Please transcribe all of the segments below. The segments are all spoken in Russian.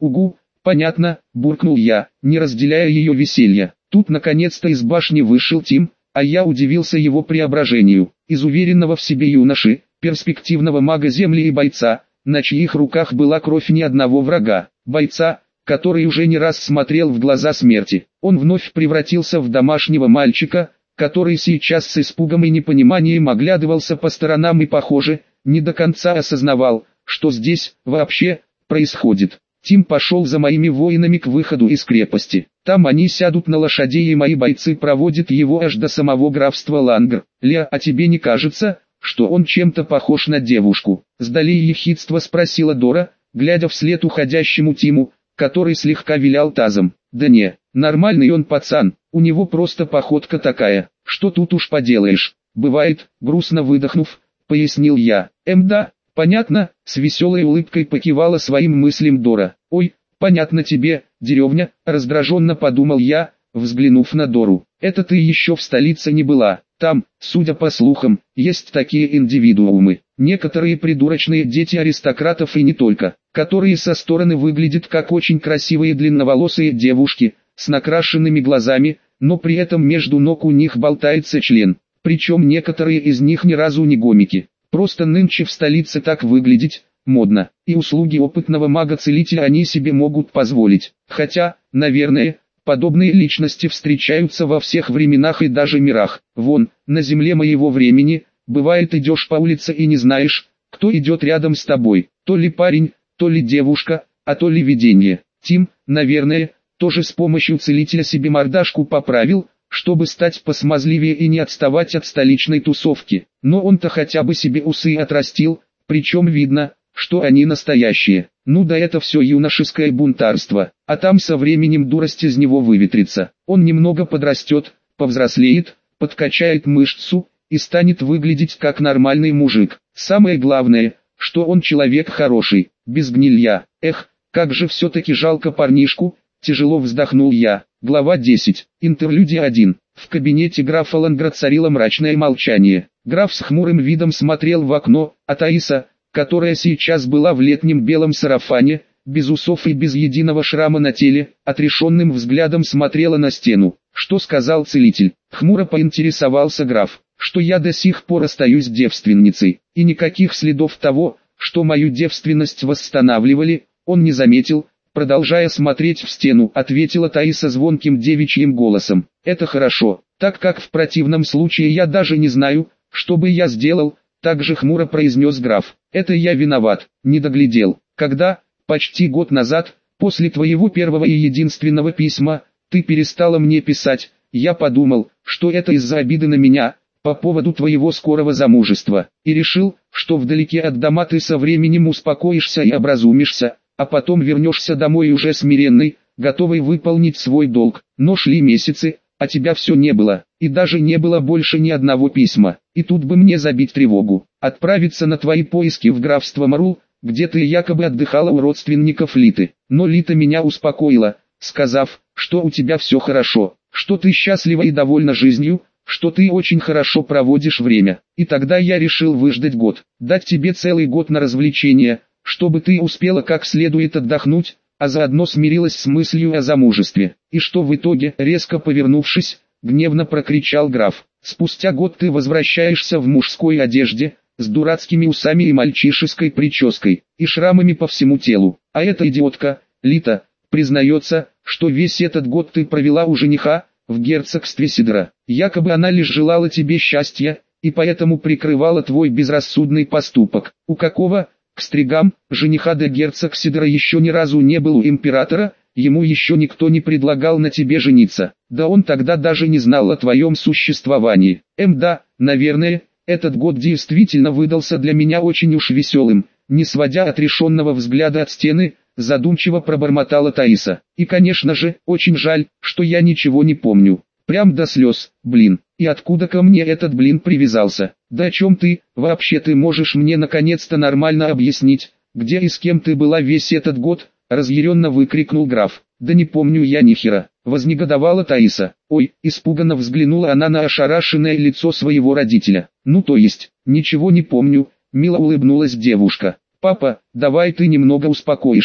Угу, понятно, буркнул я, не разделяя ее веселья. Тут наконец-то из башни вышел Тим, а я удивился его преображению. Из уверенного в себе юноши, перспективного мага земли и бойца, на чьих руках была кровь ни одного врага, бойца, который уже не раз смотрел в глаза смерти. Он вновь превратился в домашнего мальчика, который сейчас с испугом и непониманием оглядывался по сторонам и, похоже, не до конца осознавал, что здесь, вообще, происходит. Тим пошел за моими воинами к выходу из крепости. Там они сядут на лошадей и мои бойцы проводят его аж до самого графства Лангр. Леа, а тебе не кажется, что он чем-то похож на девушку? С долей ехидства спросила Дора, глядя вслед уходящему Тиму, который слегка вилял тазом. Да не, нормальный он пацан, у него просто походка такая, что тут уж поделаешь. Бывает, грустно выдохнув, пояснил я. Да, понятно, с веселой улыбкой покивала своим мыслям Дора. Ой, понятно тебе, деревня, раздраженно подумал я, взглянув на Дору. Это ты еще в столице не была. Там, судя по слухам, есть такие индивидуумы, некоторые придурочные дети аристократов и не только, которые со стороны выглядят как очень красивые длинноволосые девушки, с накрашенными глазами, но при этом между ног у них болтается член, причем некоторые из них ни разу не гомики. Просто нынче в столице так выглядеть модно, и услуги опытного мага-целителя они себе могут позволить. Хотя, наверное, подобные личности встречаются во всех временах и даже мирах. Вон, на земле моего времени, бывает идешь по улице и не знаешь, кто идет рядом с тобой. То ли парень, то ли девушка, а то ли видение. Тим, наверное, тоже с помощью целителя себе мордашку поправил, чтобы стать посмазливее и не отставать от столичной тусовки. Но он-то хотя бы себе усы отрастил, причем видно, что они настоящие. Ну да, это все юношеское бунтарство, а там со временем дурость из него выветрится. Он немного подрастет, повзрослеет, подкачает мышцу и станет выглядеть как нормальный мужик. Самое главное, что он человек хороший, без гнилья. Эх, как же все-таки жалко парнишку, тяжело вздохнул я. Глава 10. Интерлюдия 1. В кабинете графа Лангра царило мрачное молчание. Граф с хмурым видом смотрел в окно, а Таиса, которая сейчас была в летнем белом сарафане, без усов и без единого шрама на теле, отрешенным взглядом смотрела на стену. Что сказал целитель? Хмуро поинтересовался граф, что я до сих пор остаюсь девственницей, и никаких следов того, что мою девственность восстанавливали, он не заметил. Продолжая смотреть в стену, ответила Таиса звонким девичьим голосом. Это хорошо, так как в противном случае я даже не знаю, что бы я сделал. Также хмуро произнес граф. Это я виноват, не доглядел. Когда, почти год назад, после твоего первого и единственного письма, ты перестала мне писать, я подумал, что это из-за обиды на меня, по поводу твоего скорого замужества, и решил, что вдалеке от дома ты со временем успокоишься и образумишься, а потом вернешься домой уже смиренный, готовый выполнить свой долг. Но шли месяцы, а тебя все не было, и даже не было больше ни одного письма. И тут бы мне забить тревогу, отправиться на твои поиски в графство Марул, где ты якобы отдыхала у родственников Литы. Но Лита меня успокоила, сказав, что у тебя все хорошо, что ты счастлива и довольна жизнью, что ты очень хорошо проводишь время. И тогда я решил выждать год, дать тебе целый год на развлечения, чтобы ты успела как следует отдохнуть, а заодно смирилась с мыслью о замужестве. И что в итоге, резко повернувшись, гневно прокричал граф. Спустя год ты возвращаешься в мужской одежде, с дурацкими усами и мальчишеской прической, и шрамами по всему телу. А эта идиотка, Лита, признается, что весь этот год ты провела у жениха, в герцогстве Сидра. Якобы она лишь желала тебе счастья, и поэтому прикрывала твой безрассудный поступок. У какого, к стригам, жениха де герцог Сидра еще ни разу не был у императора, ему еще никто не предлагал на тебе жениться. Да он тогда даже не знал о твоем существовании. Да, наверное, этот год действительно выдался для меня очень уж веселым. Не сводя отрешенного взгляда от стены, задумчиво пробормотала Таиса. И конечно же, очень жаль, что я ничего не помню. Прям до слез, блин. И откуда ко мне этот блин привязался? Да о чем ты, вообще ты можешь мне наконец-то нормально объяснить, где и с кем ты была весь этот год? Разъяренно выкрикнул граф. Да не помню я ни хера, вознегодовала Таиса. Ой, испуганно взглянула она на ошарашенное лицо своего родителя. Ну то есть, ничего не помню, мило улыбнулась девушка. Папа, давай ты немного успокоишься.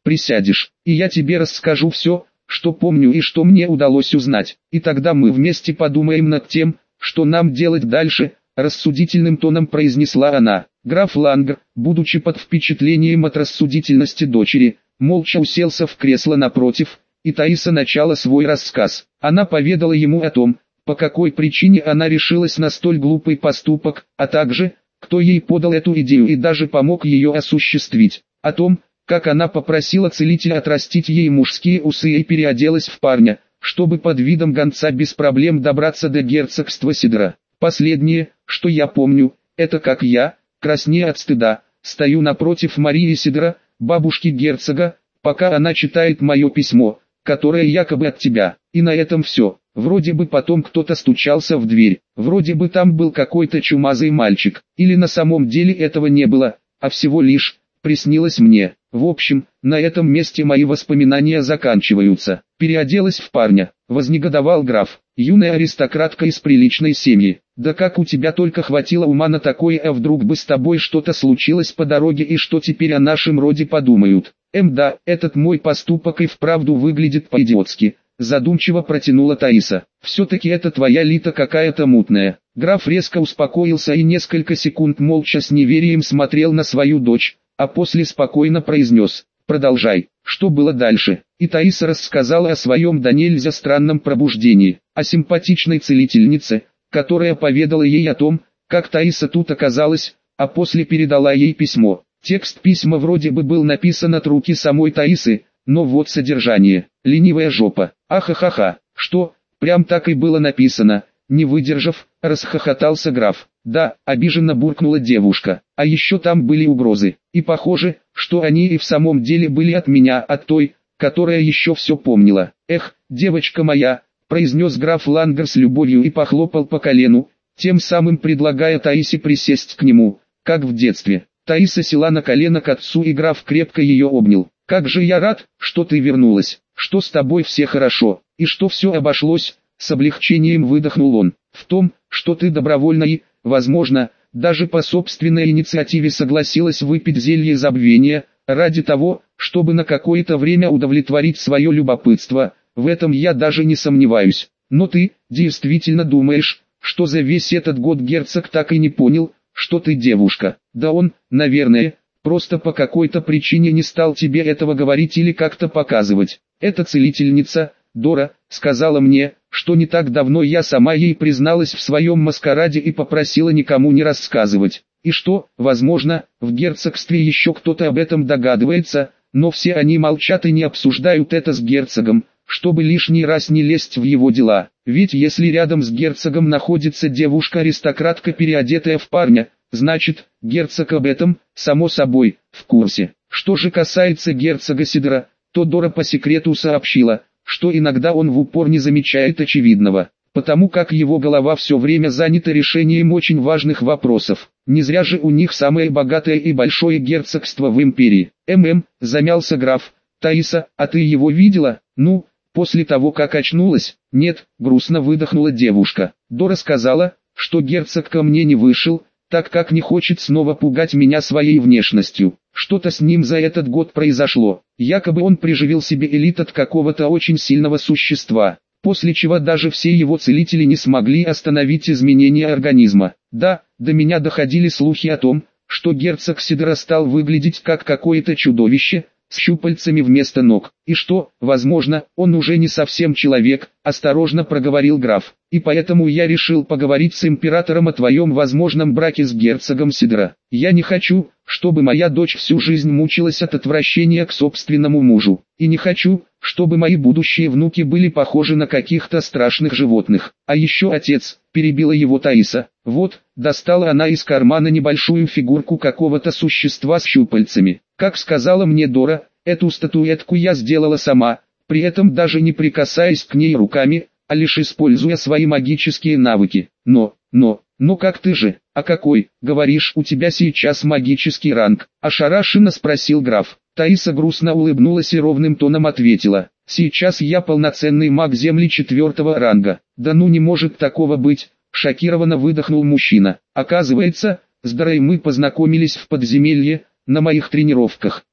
присядешь, и я тебе расскажу все, что помню и что мне удалось узнать, и тогда мы вместе подумаем над тем, что нам делать дальше», — рассудительным тоном произнесла она. Граф Лангер, будучи под впечатлением от рассудительности дочери, молча уселся в кресло напротив, и Таиса начала свой рассказ. Она поведала ему о том, по какой причине она решилась на столь глупый поступок, а также, кто ей подал эту идею и даже помог ее осуществить. О том, как она попросила целителя отрастить ей мужские усы и переоделась в парня, чтобы под видом гонца без проблем добраться до герцогства Сидра. Последнее, что я помню, это как я, краснея от стыда, стою напротив Марии Сидра, бабушки герцога, пока она читает мое письмо, которое якобы от тебя, и на этом все. Вроде бы потом кто-то стучался в дверь, вроде бы там был какой-то чумазый мальчик, или на самом деле этого не было, а всего лишь приснилось мне. В общем, на этом месте мои воспоминания заканчиваются. Переоделась в парня, вознегодовал граф, юная аристократка из приличной семьи. Да как у тебя только хватило ума на такое, а вдруг бы с тобой что-то случилось по дороге и что теперь о нашем роде подумают? Да, этот мой поступок и вправду выглядит по-идиотски. Задумчиво протянула Таиса. Все-таки это твоя Лита какая-то мутная. Граф резко успокоился и несколько секунд молча с неверием смотрел на свою дочь, а после спокойно произнес: «Продолжай, что было дальше?» И Таиса рассказала о своем да нельзя странном пробуждении, о симпатичной целительнице, которая поведала ей о том, как Таиса тут оказалась, а после передала ей письмо. Текст письма вроде бы был написан от руки самой Таисы, но вот содержание: «Ленивая жопа». «Ахахаха, что, прям так и было написано?» Не выдержав, расхохотался граф. «Да», обиженно буркнула девушка, «а еще там были угрозы, и похоже, что они и в самом деле были от меня, от той, которая еще все помнила». «Эх, девочка моя», произнес граф Лангер с любовью и похлопал по колену, тем самым предлагая Таисе присесть к нему, как в детстве. Таиса села на колено к отцу и граф крепко ее обнял. «Как же я рад, что ты вернулась, что с тобой все хорошо, и что все обошлось», с облегчением выдохнул он. «В том, что ты добровольно и, возможно, даже по собственной инициативе согласилась выпить зелье забвения, ради того, чтобы на какое-то время удовлетворить свое любопытство, в этом я даже не сомневаюсь. Но ты, действительно думаешь, что за весь этот год герцог так и не понял, что ты девушка? Да он, наверное, просто по какой-то причине не стал тебе этого говорить или как-то показывать. Эта целительница, Дора, сказала мне, что не так давно я сама ей призналась в своем маскараде и попросила никому не рассказывать. И что, возможно, в герцогстве еще кто-то об этом догадывается, но все они молчат и не обсуждают это с герцогом, чтобы лишний раз не лезть в его дела. Ведь если рядом с герцогом находится девушка-аристократка, переодетая в парня, значит, герцог об этом, само собой, в курсе. Что же касается герцога Сидра, то Дора по секрету сообщила, что иногда он в упор не замечает очевидного, потому как его голова все время занята решением очень важных вопросов. Не зря же у них самое богатое и большое герцогство в империи. Замялся граф. «Таиса, а ты его видела?» «Ну, после того как очнулась?» «Нет», грустно выдохнула девушка. «Дора сказала, что герцог ко мне не вышел, так как не хочет снова пугать меня своей внешностью. Что-то с ним за этот год произошло. Якобы он приживил себе элит от какого-то очень сильного существа, после чего даже все его целители не смогли остановить изменения организма. Да, до меня доходили слухи о том, что герцог Сидра стал выглядеть как какое-то чудовище, с щупальцами вместо ног, и что, возможно, он уже не совсем человек», осторожно проговорил граф. «И поэтому я решил поговорить с императором о твоем возможном браке с герцогом Сидра. Я не хочу, чтобы моя дочь всю жизнь мучилась от отвращения к собственному мужу, и не хочу, чтобы мои будущие внуки были похожи на каких-то страшных животных. А еще отец», перебила его Таиса. «Вот», достала она из кармана небольшую фигурку какого-то существа с щупальцами. «Как сказала мне Дора, эту статуэтку я сделала сама, при этом даже не прикасаясь к ней руками, а лишь используя свои магические навыки. Но как ты же, а какой, говоришь, у тебя сейчас магический ранг?» ошарашенно спросил граф. Таиса грустно улыбнулась и ровным тоном ответила: «Сейчас я полноценный маг земли 4-го ранга». «Да ну не может такого быть», шокированно выдохнул мужчина. «Оказывается, с Дорой мы познакомились в подземелье, на моих тренировках.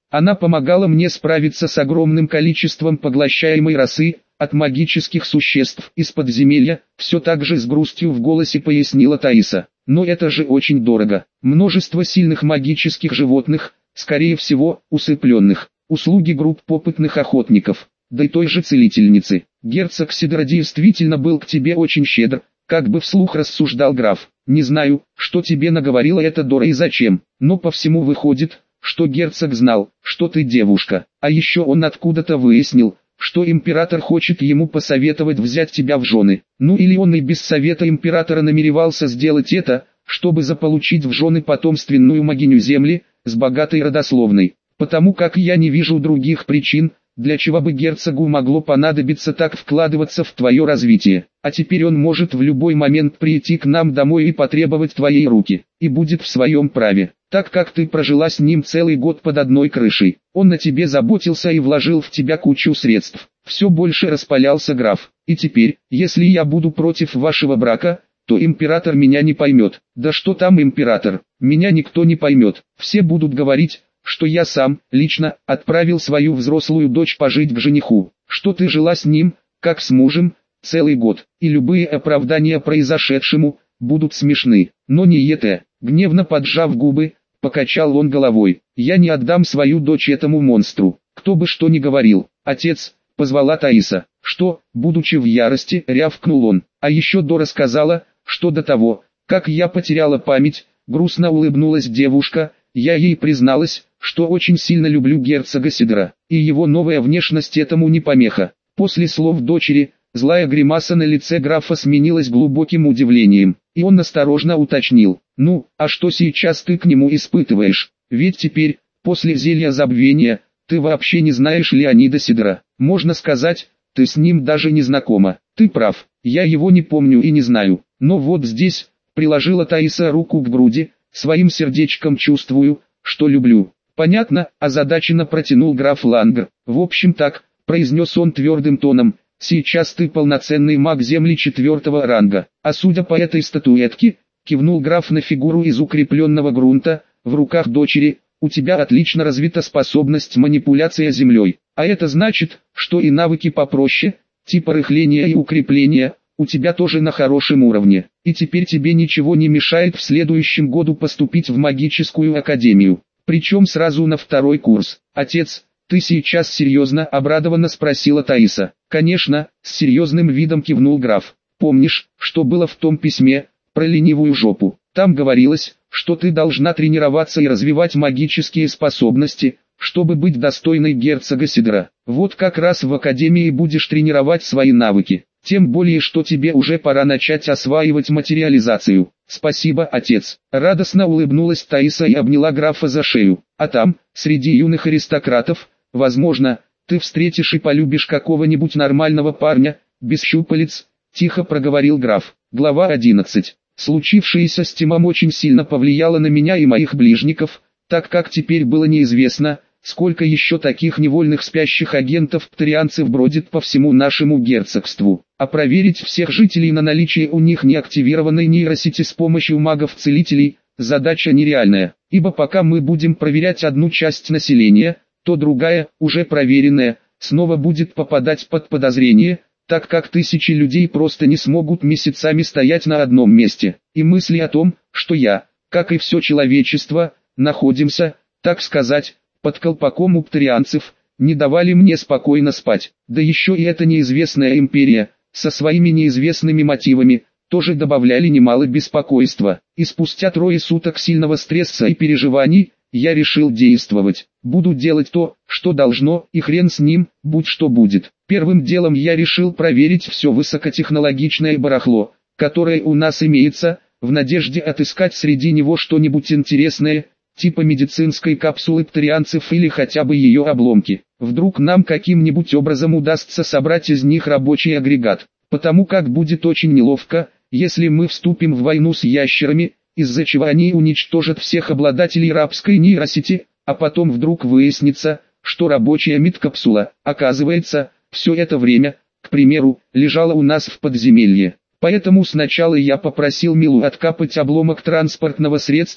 Она помогала мне справиться с огромным количеством поглощаемой росы от магических существ из подземелья, все так же с грустью в голосе пояснила Таиса. Но это же очень дорого. Множество сильных магических животных, скорее всего, усыпленных. Услуги групп опытных охотников, да и той же целительницы. Герцог Сидра действительно был к тебе очень щедр, как бы вслух рассуждал граф. Не знаю, что тебе наговорила эта Дора и зачем, но по всему выходит, что герцог знал, что ты девушка. А еще он откуда-то выяснил, что император хочет ему посоветовать взять тебя в жены. Ну или он и без совета императора намеревался сделать это, чтобы заполучить в жены потомственную могиню земли, с богатой родословной. Потому как я не вижу других причин, для чего бы герцогу могло понадобиться так вкладываться в твое развитие. А теперь он может в любой момент прийти к нам домой и потребовать твоей руки, и будет в своем праве, так как ты прожила с ним целый год под одной крышей. Он о тебе заботился и вложил в тебя кучу средств. Все больше распалялся граф. И теперь, если я буду против вашего брака, то император меня не поймет. Да что там император, меня никто не поймет. Все будут говорить, что я сам, лично, отправил свою взрослую дочь пожить к жениху, что ты жила с ним, как с мужем, целый год, и любые оправдания произошедшему будут смешны. Но не это. Гневно поджав губы, покачал он головой. Я не отдам свою дочь этому монстру, кто бы что ни говорил. Отец, позвала Таиса. Что, будучи в ярости, рявкнул он. А еще Дора сказала, что до того, как я потеряла память, грустно улыбнулась девушка, я ей призналась, что очень сильно люблю герцога Сидра, и его новая внешность этому не помеха. После слов дочери, злая гримаса на лице графа сменилась глубоким удивлением, и он осторожно уточнил: «Ну, а что сейчас ты к нему испытываешь? Ведь теперь, после зелья забвения, ты вообще не знаешь Леонида Сидра. Можно сказать, ты с ним даже не знакома». «Ты прав, я его не помню и не знаю, но вот здесь», приложила Таиса руку к груди, «своим сердечком чувствую, что люблю». «Понятно», озадаченно протянул граф Лангр. «В общем так», произнес он твердым тоном, «сейчас ты полноценный маг земли 4-го ранга, а судя по этой статуэтке», кивнул граф на фигуру из укрепленного грунта, в руках дочери, «у тебя отлично развита способность манипуляции землей, а это значит, что и навыки попроще, типа рыхления и укрепления, у тебя тоже на хорошем уровне, и теперь тебе ничего не мешает в следующем году поступить в магическую академию, причем сразу на 2-й курс». «Отец, ты сейчас серьезно?» — обрадованно спросила Таиса. «Конечно», — с серьезным видом кивнул граф. «Помнишь, что было в том письме про ленивую жопу? Там говорилось, что ты должна тренироваться и развивать магические способности, чтобы быть достойной герцога Сидра. Вот как раз в академии будешь тренировать свои навыки. Тем более, что тебе уже пора начать осваивать материализацию». «Спасибо, отец», — радостно улыбнулась Таиса и обняла графа за шею. «А там, среди юных аристократов, возможно, ты встретишь и полюбишь какого-нибудь нормального парня, без щупалец», — тихо проговорил граф. Глава 11. Случившееся с Тимом очень сильно повлияло на меня и моих ближников, так как теперь было неизвестно, сколько еще таких невольных спящих агентов-птарианцев бродит по всему нашему герцогству. А проверить всех жителей на наличие у них неактивированной нейросети с помощью магов-целителей – задача нереальная, ибо пока мы будем проверять одну часть населения, то другая, уже проверенная, снова будет попадать под подозрение, так как тысячи людей просто не смогут месяцами стоять на одном месте. И мысли о том, что я, как и все человечество, находимся, так сказать, под колпаком у птарианцев, не давали мне спокойно спать. Да еще и эта неизвестная империя, со своими неизвестными мотивами, тоже добавляли немало беспокойства. И спустя 3 суток сильного стресса и переживаний, я решил действовать. Буду делать то, что должно, и хрен с ним, будь что будет. Первым делом я решил проверить все высокотехнологичное барахло, которое у нас имеется, в надежде отыскать среди него что-нибудь интересное, типа медицинской капсулы птарианцев или хотя бы ее обломки. Вдруг нам каким-нибудь образом удастся собрать из них рабочий агрегат, потому как будет очень неловко, если мы вступим в войну с ящерами, из-за чего они уничтожат всех обладателей рабской нейросети, а потом вдруг выяснится, что рабочая медкапсула, оказывается, все это время, к примеру, лежала у нас в подземелье. Поэтому сначала я попросил Милу откапать обломок транспортного средства,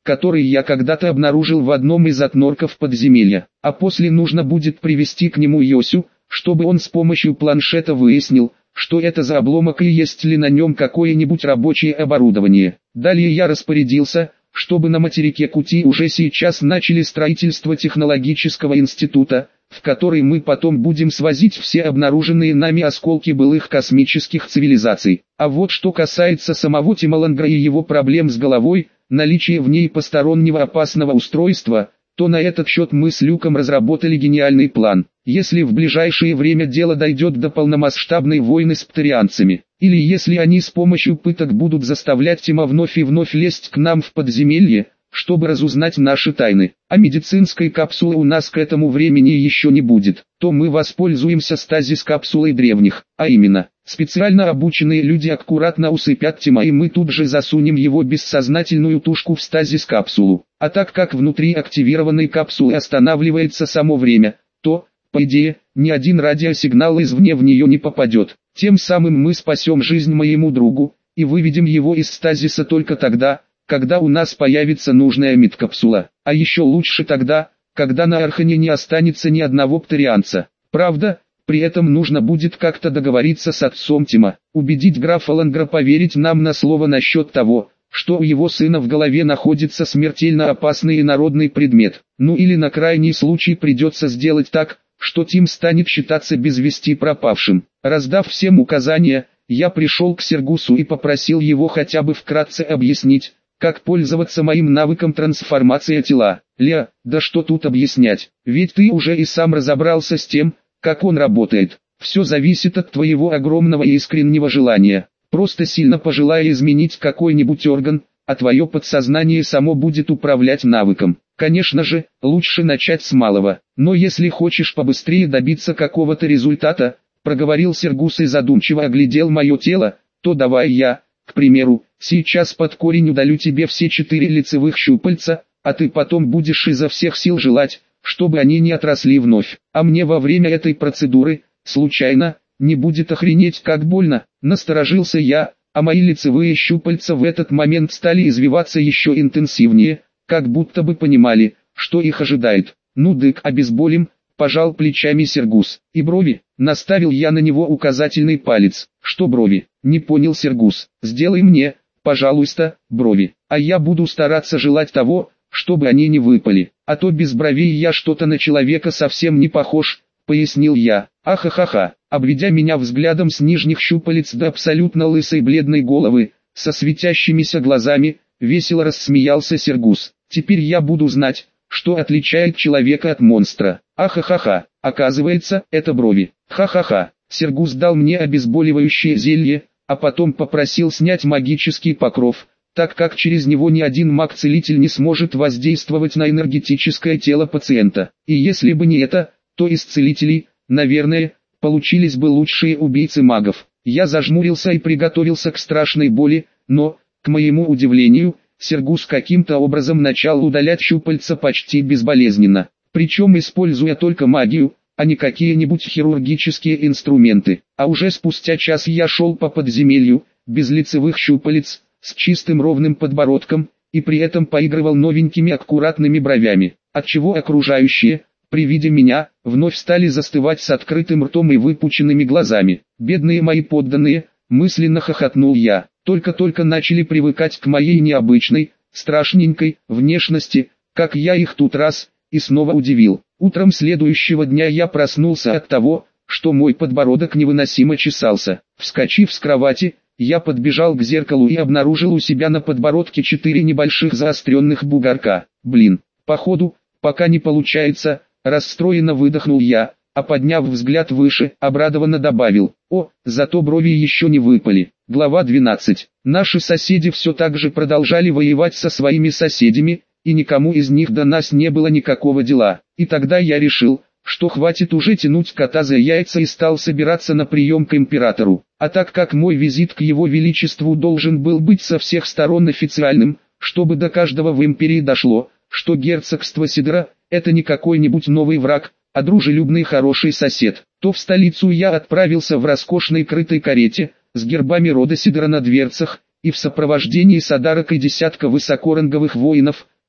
который я когда-то обнаружил в одном из отнорков подземелья. А после нужно будет привести к нему Йосю, чтобы он с помощью планшета выяснил, что это за обломок и есть ли на нем какое-нибудь рабочее оборудование. Далее я распорядился, чтобы на материке Кути уже сейчас начали строительство технологического института, в который мы потом будем свозить все обнаруженные нами осколки былых космических цивилизаций. А вот что касается самого Тималангра и его проблем с головой, наличие в ней постороннего опасного устройства, то на этот счет мы с Люком разработали гениальный план. Если в ближайшее время дело дойдет до полномасштабной войны с птерианцами, или если они с помощью пыток будут заставлять Тима вновь и вновь лезть к нам в подземелье, чтобы разузнать наши тайны, а медицинской капсулы у нас к этому времени еще не будет, то мы воспользуемся стазис-капсулой древних, а именно, специально обученные люди аккуратно усыпят Тима и мы тут же засунем его бессознательную тушку в стазис-капсулу. А так как внутри активированной капсулы останавливается само время, то, по идее, ни один радиосигнал извне в нее не попадет. Тем самым мы спасем жизнь моему другу, и выведем его из стазиса только тогда, когда у нас появится нужная медкапсула. А еще лучше тогда, когда на Архане не останется ни одного птерианца. Правда, при этом нужно будет как-то договориться с отцом Тима, убедить графа Лангра поверить нам на слово насчет того, что у его сына в голове находится смертельно опасный инородный предмет. Ну или на крайний случай придется сделать так, что Тим станет считаться без вести пропавшим. Раздав всем указания, я пришел к Сергусу и попросил его хотя бы вкратце объяснить, как пользоваться моим навыком трансформации тела. Ля, да что тут объяснять, ведь ты уже и сам разобрался с тем, как он работает. Все зависит от твоего огромного и искреннего желания. Просто сильно пожелая изменить какой-нибудь орган, а твое подсознание само будет управлять навыком. Конечно же, лучше начать с малого, но если хочешь побыстрее добиться какого-то результата, проговорил Сергус и задумчиво оглядел мое тело, то давай я, к примеру, сейчас под корень удалю тебе все 4 лицевых щупальца, а ты потом будешь изо всех сил желать, чтобы они не отросли вновь. А мне во время этой процедуры, случайно, не будет охренеть как больно. Насторожился я, а мои лицевые щупальца в этот момент стали извиваться еще интенсивнее, как будто бы понимали, что их ожидает. Ну дык, обезболим, пожал плечами Сергус. И брови, наставил я на него указательный палец. Что брови? Не понял Сергус. Сделай мне, пожалуйста, брови, а я буду стараться желать того, чтобы они не выпали, а то без бровей я что-то на человека совсем не похож, пояснил я. Ахахаха, обведя меня взглядом с нижних щупалец до абсолютно лысой бледной головы, со светящимися глазами, весело рассмеялся Сергус. Теперь я буду знать, что отличает человека от монстра. Ахахаха, оказывается, это брови. Ха-ха-ха, Сергус дал мне обезболивающее зелье, а потом попросил снять магический покров, так как через него ни один маг-целитель не сможет воздействовать на энергетическое тело пациента. И если бы не это, то из целителей, наверное, получились бы лучшие убийцы магов. Я зажмурился и приготовился к страшной боли, но, к моему удивлению, Сергус каким-то образом начал удалять щупальца почти безболезненно, причем используя только магию, а не какие-нибудь хирургические инструменты. А уже спустя час я шел по подземелью, без лицевых щупалец, с чистым ровным подбородком, и при этом поигрывал новенькими аккуратными бровями, отчего окружающие, при виде меня, вновь стали застывать с открытым ртом и выпученными глазами. Бедные мои подданные, мысленно хохотнул я, только-только начали привыкать к моей необычной, страшненькой внешности, как я их тут раз и снова удивил. Утром следующего дня я проснулся от того, что мой подбородок невыносимо чесался. Вскочив с кровати, я подбежал к зеркалу и обнаружил у себя на подбородке 4 небольших заостренных бугорка. Блин, походу, пока не получается, расстроенно выдохнул я, а подняв взгляд выше, обрадованно добавил: о, зато брови еще не выпали. Глава 12. Наши соседи все так же продолжали воевать со своими соседями, и никому из них до нас не было никакого дела. И тогда я решил, что хватит уже тянуть кота за яйца и стал собираться на прием к императору. А так как мой визит к его величеству должен был быть со всех сторон официальным, чтобы до каждого в империи дошло, что герцогство Сидра – это не какой-нибудь новый враг, а дружелюбный хороший сосед, то в столицу я отправился в роскошной крытой карете, с гербами рода Сидра на дверцах, и в сопровождении содарок и десятка высокоранговых воинов,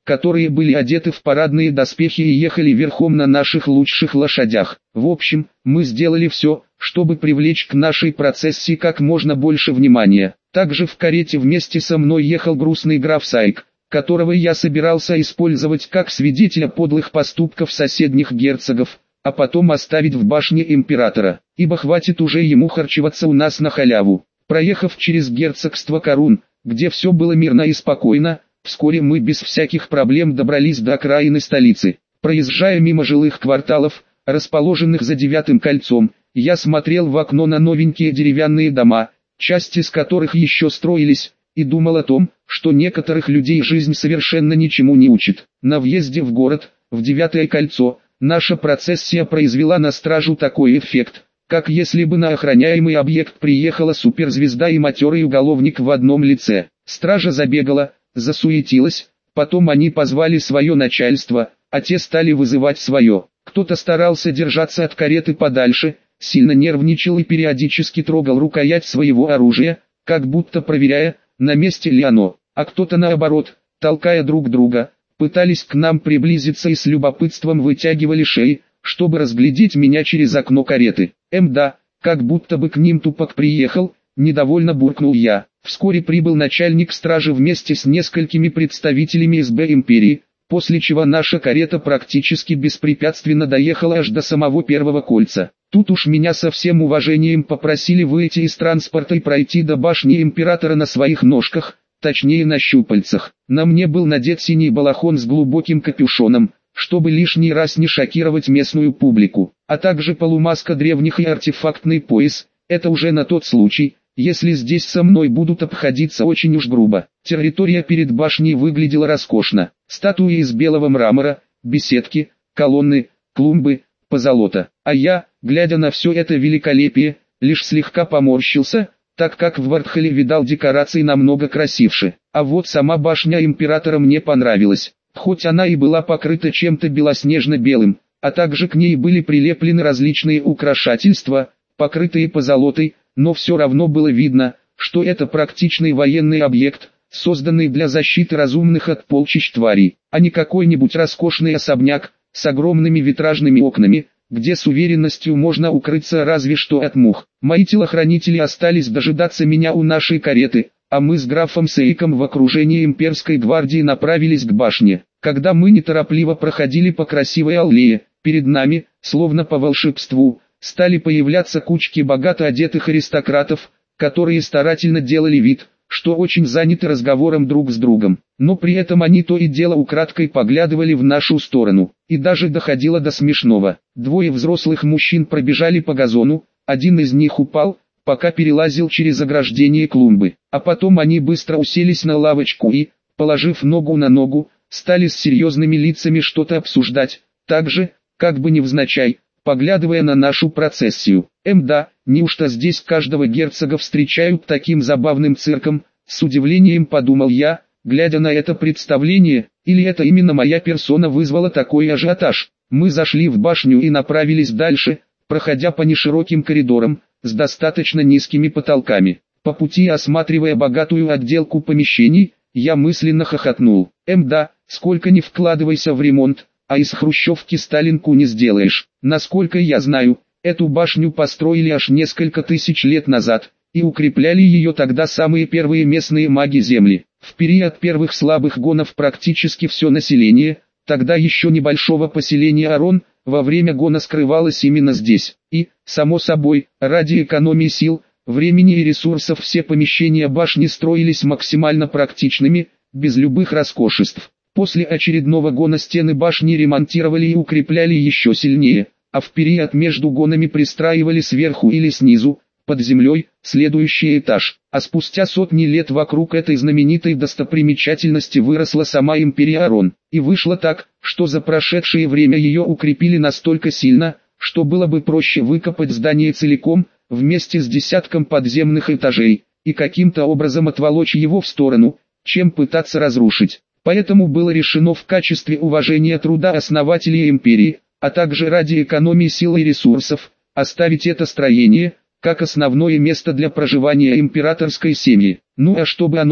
которые были одеты в парадные доспехи и ехали верхом на наших лучших лошадях. В общем, мы сделали все, чтобы привлечь к нашей процессии как можно больше внимания. Также в карете вместе со мной ехал грустный граф Сайк, которого я собирался использовать как свидетеля подлых поступков соседних герцогов, а потом оставить в башне императора, ибо хватит уже ему харчеваться у нас на халяву. Проехав через герцогство Корун, где все было мирно и спокойно, вскоре мы без всяких проблем добрались до окраины столицы. Проезжая мимо жилых кварталов, расположенных за 9-м кольцом, я смотрел в окно на новенькие деревянные дома, часть из которых еще строились, и думал о том, что некоторых людей жизнь совершенно ничему не учит. На въезде в город, в 9-е кольцо, наша процессия произвела на стражу такой эффект, как если бы на охраняемый объект приехала суперзвезда и матерый уголовник в одном лице. Стража забегала, засуетилась, потом они позвали свое начальство, а те стали вызывать свое. Кто-то старался держаться от кареты подальше, сильно нервничал и периодически трогал рукоять своего оружия, как будто проверяя, на месте ли оно, а кто-то наоборот, толкая друг друга, пытались к нам приблизиться и с любопытством вытягивали шеи, чтобы разглядеть меня через окно кареты. Да, как будто бы к ним тупак приехал, недовольно буркнул я. Вскоре прибыл начальник стражи вместе с несколькими представителями СБ империи, после чего наша карета практически беспрепятственно доехала аж до самого первого кольца. Тут уж меня со всем уважением попросили выйти из транспорта и пройти до башни императора на своих ножках, точнее на щупальцах. На мне был надет синий балахон с глубоким капюшоном, чтобы лишний раз не шокировать местную публику, а также полумаска древних и артефактный пояс, это уже на тот случай, если здесь со мной будут обходиться очень уж грубо. Территория перед башней выглядела роскошно. Статуи из белого мрамора, беседки, колонны, клумбы, позолота. А я, глядя на все это великолепие, лишь слегка поморщился, так как в Вардхале видал декорации намного красивше. А вот сама башня императора мне понравилась. Хоть она и была покрыта чем-то белоснежно-белым, а также к ней были прилеплены различные украшательства, покрытые позолотой, но все равно было видно, что это практичный военный объект, созданный для защиты разумных от полчищ тварей, а не какой-нибудь роскошный особняк, с огромными витражными окнами, где с уверенностью можно укрыться разве что от мух. Мои телохранители остались дожидаться меня у нашей кареты, а мы с графом Сейком в окружении имперской гвардии направились к башне. Когда мы неторопливо проходили по красивой аллее, перед нами, словно по волшебству, стали появляться кучки богато одетых аристократов, которые старательно делали вид, что очень заняты разговором друг с другом, но при этом они то и дело украдкой поглядывали в нашу сторону, и даже доходило до смешного. Двое взрослых мужчин пробежали по газону, один из них упал, пока перелазил через ограждение клумбы, а потом они быстро уселись на лавочку и, положив ногу на ногу, стали с серьезными лицами что-то обсуждать, так же, как бы невзначай, поглядывая на нашу процессию. Да, неужто здесь каждого герцога встречают таким забавным цирком, с удивлением подумал я, глядя на это представление, или это именно моя персона вызвала такой ажиотаж. Мы зашли в башню и направились дальше, проходя по нешироким коридорам, с достаточно низкими потолками. По пути осматривая богатую отделку помещений, я мысленно хохотнул. Да, сколько ни вкладывайся в ремонт, а из хрущевки Сталинку не сделаешь. Насколько я знаю, эту башню построили аж несколько тысяч лет назад, и укрепляли ее тогда самые первые местные маги Земли. В период первых слабых гонов практически все население, тогда еще небольшого поселения Арон, во время гона скрывалось именно здесь. И, само собой, ради экономии сил, времени и ресурсов все помещения башни строились максимально практичными, без любых роскошеств. После очередного гона стены башни ремонтировали и укрепляли еще сильнее, а в период между гонами пристраивали сверху или снизу, под землей, следующий этаж. А спустя сотни лет вокруг этой знаменитой достопримечательности выросла сама империя Арон. И вышло так, что за прошедшее время ее укрепили настолько сильно, что было бы проще выкопать здание целиком, вместе с десятком подземных этажей, и каким-то образом отволочь его в сторону, чем пытаться разрушить. Поэтому было решено в качестве уважения труда основателей империи, а также ради экономии сил и ресурсов, оставить это строение, как основное место для проживания императорской семьи. Ну а чтобы оно,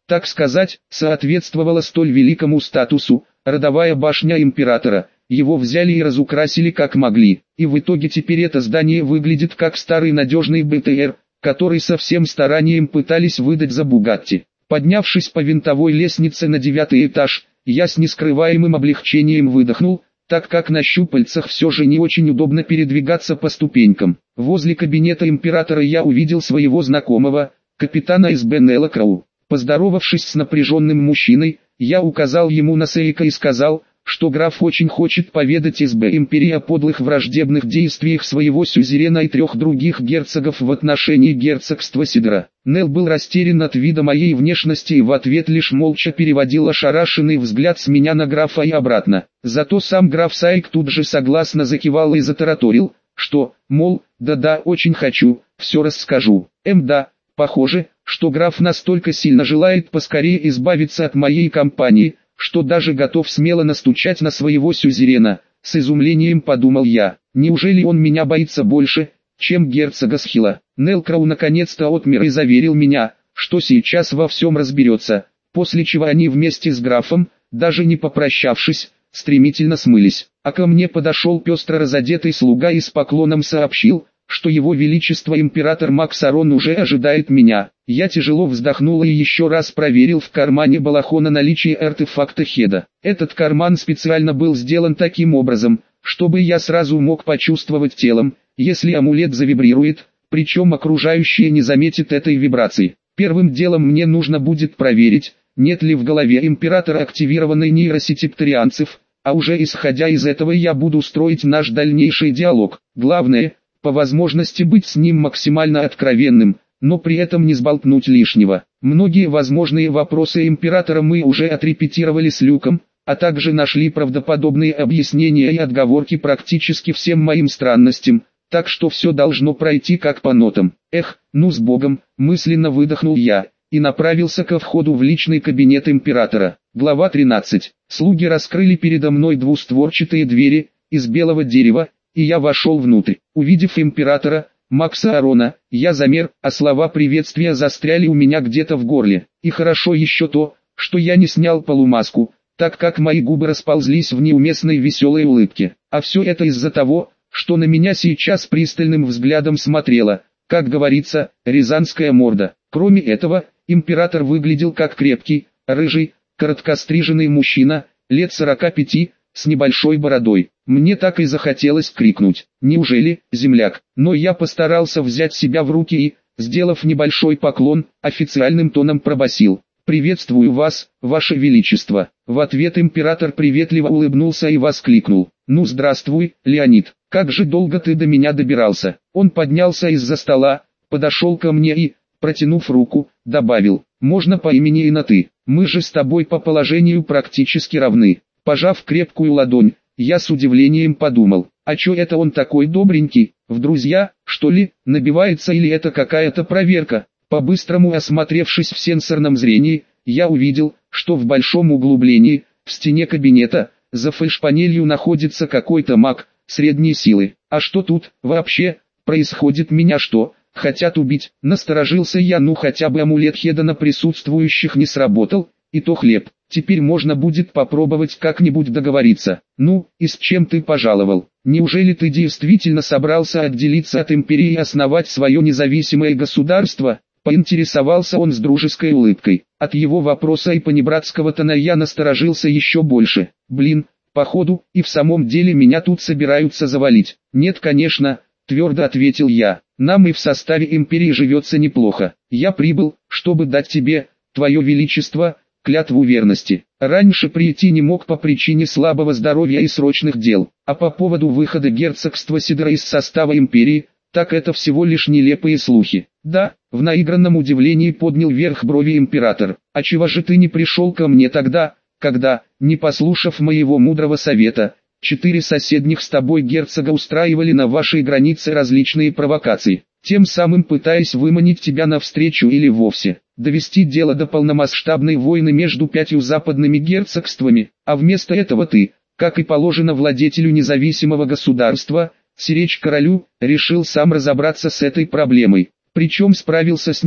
так сказать, соответствовала столь великому статусу, родовая башня императора. Его взяли и разукрасили как могли, и в итоге теперь это здание выглядит как старый надежный БТР, который со всем старанием пытались выдать за Бугатти. Поднявшись по винтовой лестнице на 9-й этаж, я с нескрываемым облегчением выдохнул, так как на щупальцах все же не очень удобно передвигаться по ступенькам. Возле кабинета императора я увидел своего знакомого, капитана СБ Нела Кроу. Поздоровавшись с напряженным мужчиной, я указал ему на Сейка и сказал, что граф очень хочет поведать СБ империи о подлых враждебных действиях своего сюзерена и 3 других герцогов в отношении герцогства Сидра. Нел был растерян от вида моей внешности и в ответ лишь молча переводил ошарашенный взгляд с меня на графа и обратно. Зато сам граф Сайк тут же согласно закивал и затараторил, что, мол, да-да, очень хочу, все расскажу. Да, похоже, что граф настолько сильно желает поскорее избавиться от моей компании, что даже готов смело настучать на своего сюзерена. С изумлением подумал я, неужели он меня боится больше, чем герцога Схила? Нел Кроу наконец-то отмер и заверил меня, что сейчас во всем разберется, после чего они вместе с графом, даже не попрощавшись, стремительно смылись. А ко мне подошел пестро разодетый слуга и с поклоном сообщил, что его величество император Макс Арон уже ожидает меня. Я тяжело вздохнул и еще раз проверил в кармане балахона наличие артефакта Хеда. Этот карман специально был сделан таким образом, чтобы я сразу мог почувствовать телом, если амулет завибрирует, причем окружающие не заметят этой вибрации. Первым делом мне нужно будет проверить, нет ли в голове императора активированной нейросети птарианцев, а уже исходя из этого я буду строить наш дальнейший диалог. Главное, по возможности быть с ним максимально откровенным, но при этом не сболтнуть лишнего. Многие возможные вопросы императора мы уже отрепетировали с Люком, а также нашли правдоподобные объяснения и отговорки практически всем моим странностям, так что все должно пройти как по нотам. Ну с Богом, мысленно выдохнул я, и направился ко входу в личный кабинет императора. Глава 13. Слуги раскрыли передо мной двустворчатые двери, из белого дерева, и я вошел внутрь. Увидев императора, Макса Арона, я замер, а слова приветствия застряли у меня где-то в горле. И хорошо еще то, что я не снял полумаску, так как мои губы расползлись в неуместной веселой улыбке. А все это из-за того, что на меня сейчас пристальным взглядом смотрела, как говорится, рязанская морда. Кроме этого, император выглядел как крепкий, рыжий, короткостриженный мужчина, лет 45, с небольшой бородой. Мне так и захотелось крикнуть: «Неужели, земляк?» Но я постарался взять себя в руки и, сделав небольшой поклон, официальным тоном пробасил: «Приветствую вас, ваше величество». В ответ император приветливо улыбнулся и воскликнул: «Ну здравствуй, Леонид, как же долго ты до меня добирался?» Он поднялся из-за стола, подошел ко мне и, протянув руку, добавил: «Можно по имени и на «ты», мы же с тобой по положению практически равны». Пожав крепкую ладонь, я с удивлением подумал: а чё это он такой добренький, в друзья, что ли, набивается или это какая-то проверка? По-быстрому осмотревшись в сенсорном зрении, я увидел, что в большом углублении, в стене кабинета, за фальшпанелью находится какой-то маг, средней силы. А что тут, вообще, происходит? Меня что, хотят убить? Насторожился я, ну хотя бы амулет Хеда на присутствующих не сработал, и то хлеб. Теперь можно будет попробовать как-нибудь договориться. Ну, и с чем ты пожаловал? Неужели ты действительно собрался отделиться от империи и основать свое независимое государство? Поинтересовался он с дружеской улыбкой. От его вопроса и понебратского тона я насторожился еще больше. Блин, походу, и в самом деле меня тут собираются завалить. Нет, конечно, твердо ответил я. Нам и в составе империи живется неплохо. Я прибыл, чтобы дать тебе, твое величество, клятву верности. Раньше прийти не мог по причине слабого здоровья и срочных дел, а по поводу выхода герцогства Сидра из состава империи, так это всего лишь нелепые слухи. Да, в наигранном удивлении поднял вверх брови император. А чего же ты не пришел ко мне тогда, когда, не послушав моего мудрого совета, 4 соседних с тобой герцога устраивали на вашей границе различные провокации, тем самым пытаясь выманить тебя навстречу или вовсе довести дело до полномасштабной войны между 5 западными герцогствами, а вместо этого ты, как и положено владетелю независимого государства, сиречь королю, решил сам разобраться с этой проблемой, причем справился с ней,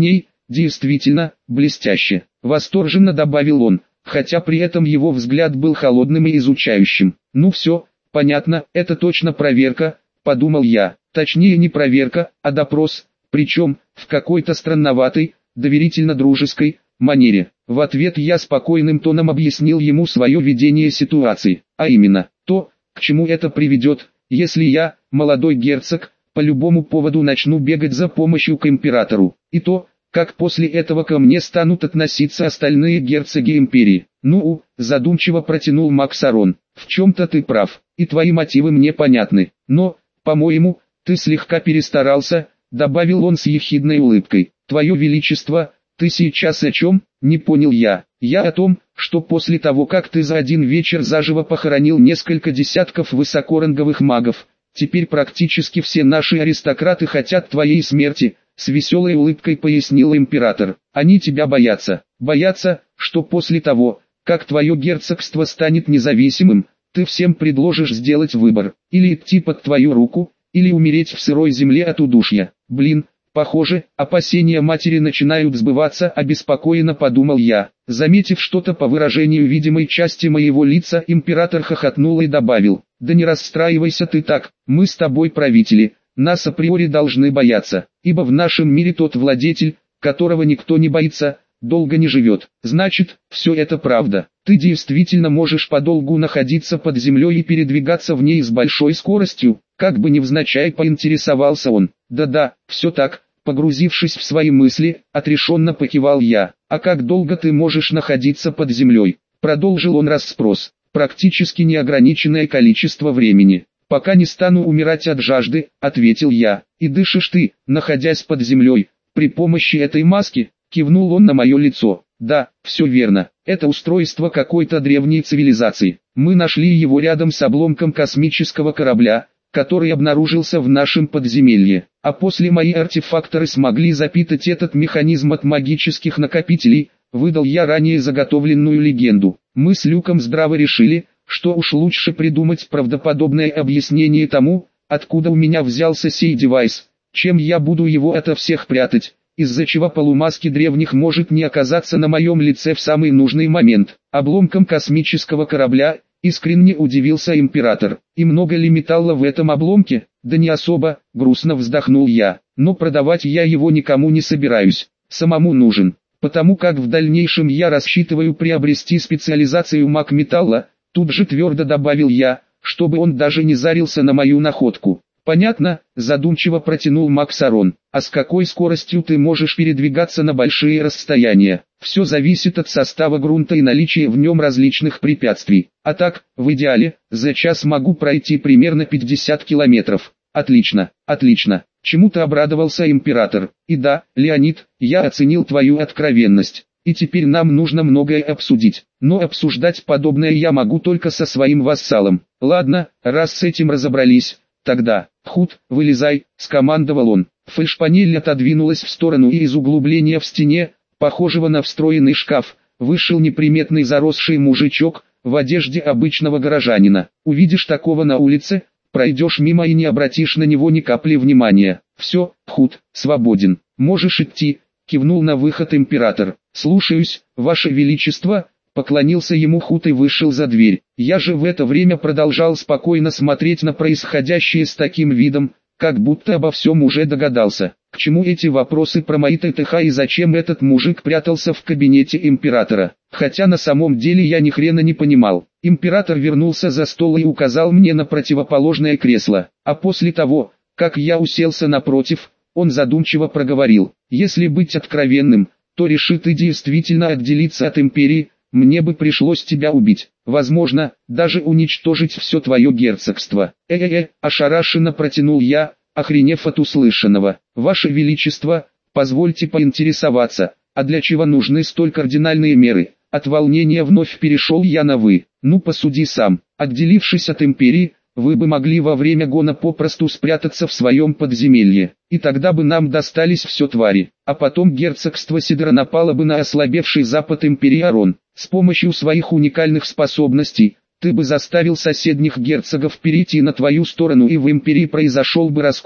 Действительно, блестяще, восторженно добавил он, хотя при этом его взгляд был холодным и изучающим. Ну все, понятно, это точно проверка, подумал я, точнее не проверка, а допрос, причем, в какой-то странноватой, доверительно-дружеской манере. В ответ я спокойным тоном объяснил ему свое видение ситуации, а именно, то, к чему это приведет, если я, молодой герцог, по любому поводу начну бегать за помощью к императору, и то, как после этого ко мне станут относиться остальные герцоги империи. Ну, задумчиво протянул Максарон, в чем-то ты прав, и твои мотивы мне понятны, но, по-моему, ты слегка перестарался, добавил он с ехидной улыбкой. Твое Величество, ты сейчас о чем? Не понял я. Я о том, что после того как ты за один вечер заживо похоронил несколько десятков высокоранговых магов, теперь практически все наши аристократы хотят твоей смерти, с веселой улыбкой пояснил император. Они тебя боятся. Боятся, что после того, как твое герцогство станет независимым, ты всем предложишь сделать выбор, или идти под твою руку, или умереть в сырой земле от удушья. Блин, похоже, опасения матери начинают сбываться, обеспокоенно подумал я. Заметив что-то по выражению видимой части моего лица, император хохотнул и добавил, да не расстраивайся ты так, мы с тобой правители, нас априори должны бояться, ибо в нашем мире тот владетель, которого никто не боится, долго не живет. Значит, все это правда. Ты действительно можешь подолгу находиться под землей и передвигаться в ней с большой скоростью, как бы невзначай поинтересовался он. Да-да, все так, погрузившись в свои мысли, отрешенно покивал я. А как долго ты можешь находиться под землей? Продолжил он расспрос. Практически неограниченное количество времени. Пока не стану умирать от жажды, ответил я. И дышишь ты, находясь под землей, при помощи этой маски? Кивнул он на мое лицо. Да, все верно. Это устройство какой-то древней цивилизации. Мы нашли его рядом с обломком космического корабля, который обнаружился в нашем подземелье. А после мои артефакторы смогли запитать этот механизм от магических накопителей, выдал я ранее заготовленную легенду. Мы с Люком здраво решили, что уж лучше придумать правдоподобное объяснение тому, откуда у меня взялся сей девайс, чем я буду его ото всех прятать, из-за чего полумаски древних может не оказаться на моем лице в самый нужный момент. Обломком космического корабля, искренне удивился император. И много ли металла в этом обломке? Да не особо, грустно вздохнул я. Но продавать я его никому не собираюсь, самому нужен. Потому как в дальнейшем я рассчитываю приобрести специализацию маг-металла, тут же твердо добавил я, чтобы он даже не зарился на мою находку. Понятно, задумчиво протянул Максарон. А с какой скоростью ты можешь передвигаться на большие расстояния? Все зависит от состава грунта и наличия в нем различных препятствий. А так, в идеале, за час могу пройти примерно 50 километров. Отлично, отлично. Чему-то обрадовался император. И да, Леонид, я оценил твою откровенность. И теперь нам нужно многое обсудить. Но обсуждать подобное я могу только со своим вассалом. Ладно, раз с этим разобрались. Тогда, Худ, вылезай, скомандовал он. Фальшпанель отодвинулась в сторону, и из углубления в стене, похожего на встроенный шкаф, вышел неприметный заросший мужичок, в одежде обычного горожанина. Увидишь такого на улице, пройдешь мимо и не обратишь на него ни капли внимания. Все, Худ, свободен, можешь идти, кивнул на выход император. Слушаюсь, ваше величество. Поклонился ему Худ и вышел за дверь. Я же в это время продолжал спокойно смотреть на происходящее с таким видом, как будто обо всем уже догадался. К чему эти вопросы про мои ТТХ и зачем этот мужик прятался в кабинете императора? Хотя на самом деле я ни хрена не понимал. Император вернулся за стол и указал мне на противоположное кресло. А после того, как я уселся напротив, он задумчиво проговорил. Если быть откровенным, то реши ты действительно отделиться от империи, мне бы пришлось тебя убить, возможно, даже уничтожить все твое герцогство. Ошарашенно протянул я, охренев от услышанного. Ваше Величество, позвольте поинтересоваться, а для чего нужны столь кардинальные меры? От волнения вновь перешел я на «вы». Ну посуди сам, отделившись от империи, вы бы могли во время гона попросту спрятаться в своем подземелье, и тогда бы нам достались все твари, а потом герцогство Сидра напало бы на ослабевший запад империи Арон. С помощью своих уникальных способностей, ты бы заставил соседних герцогов перейти на твою сторону, и в империи произошел бы раскол,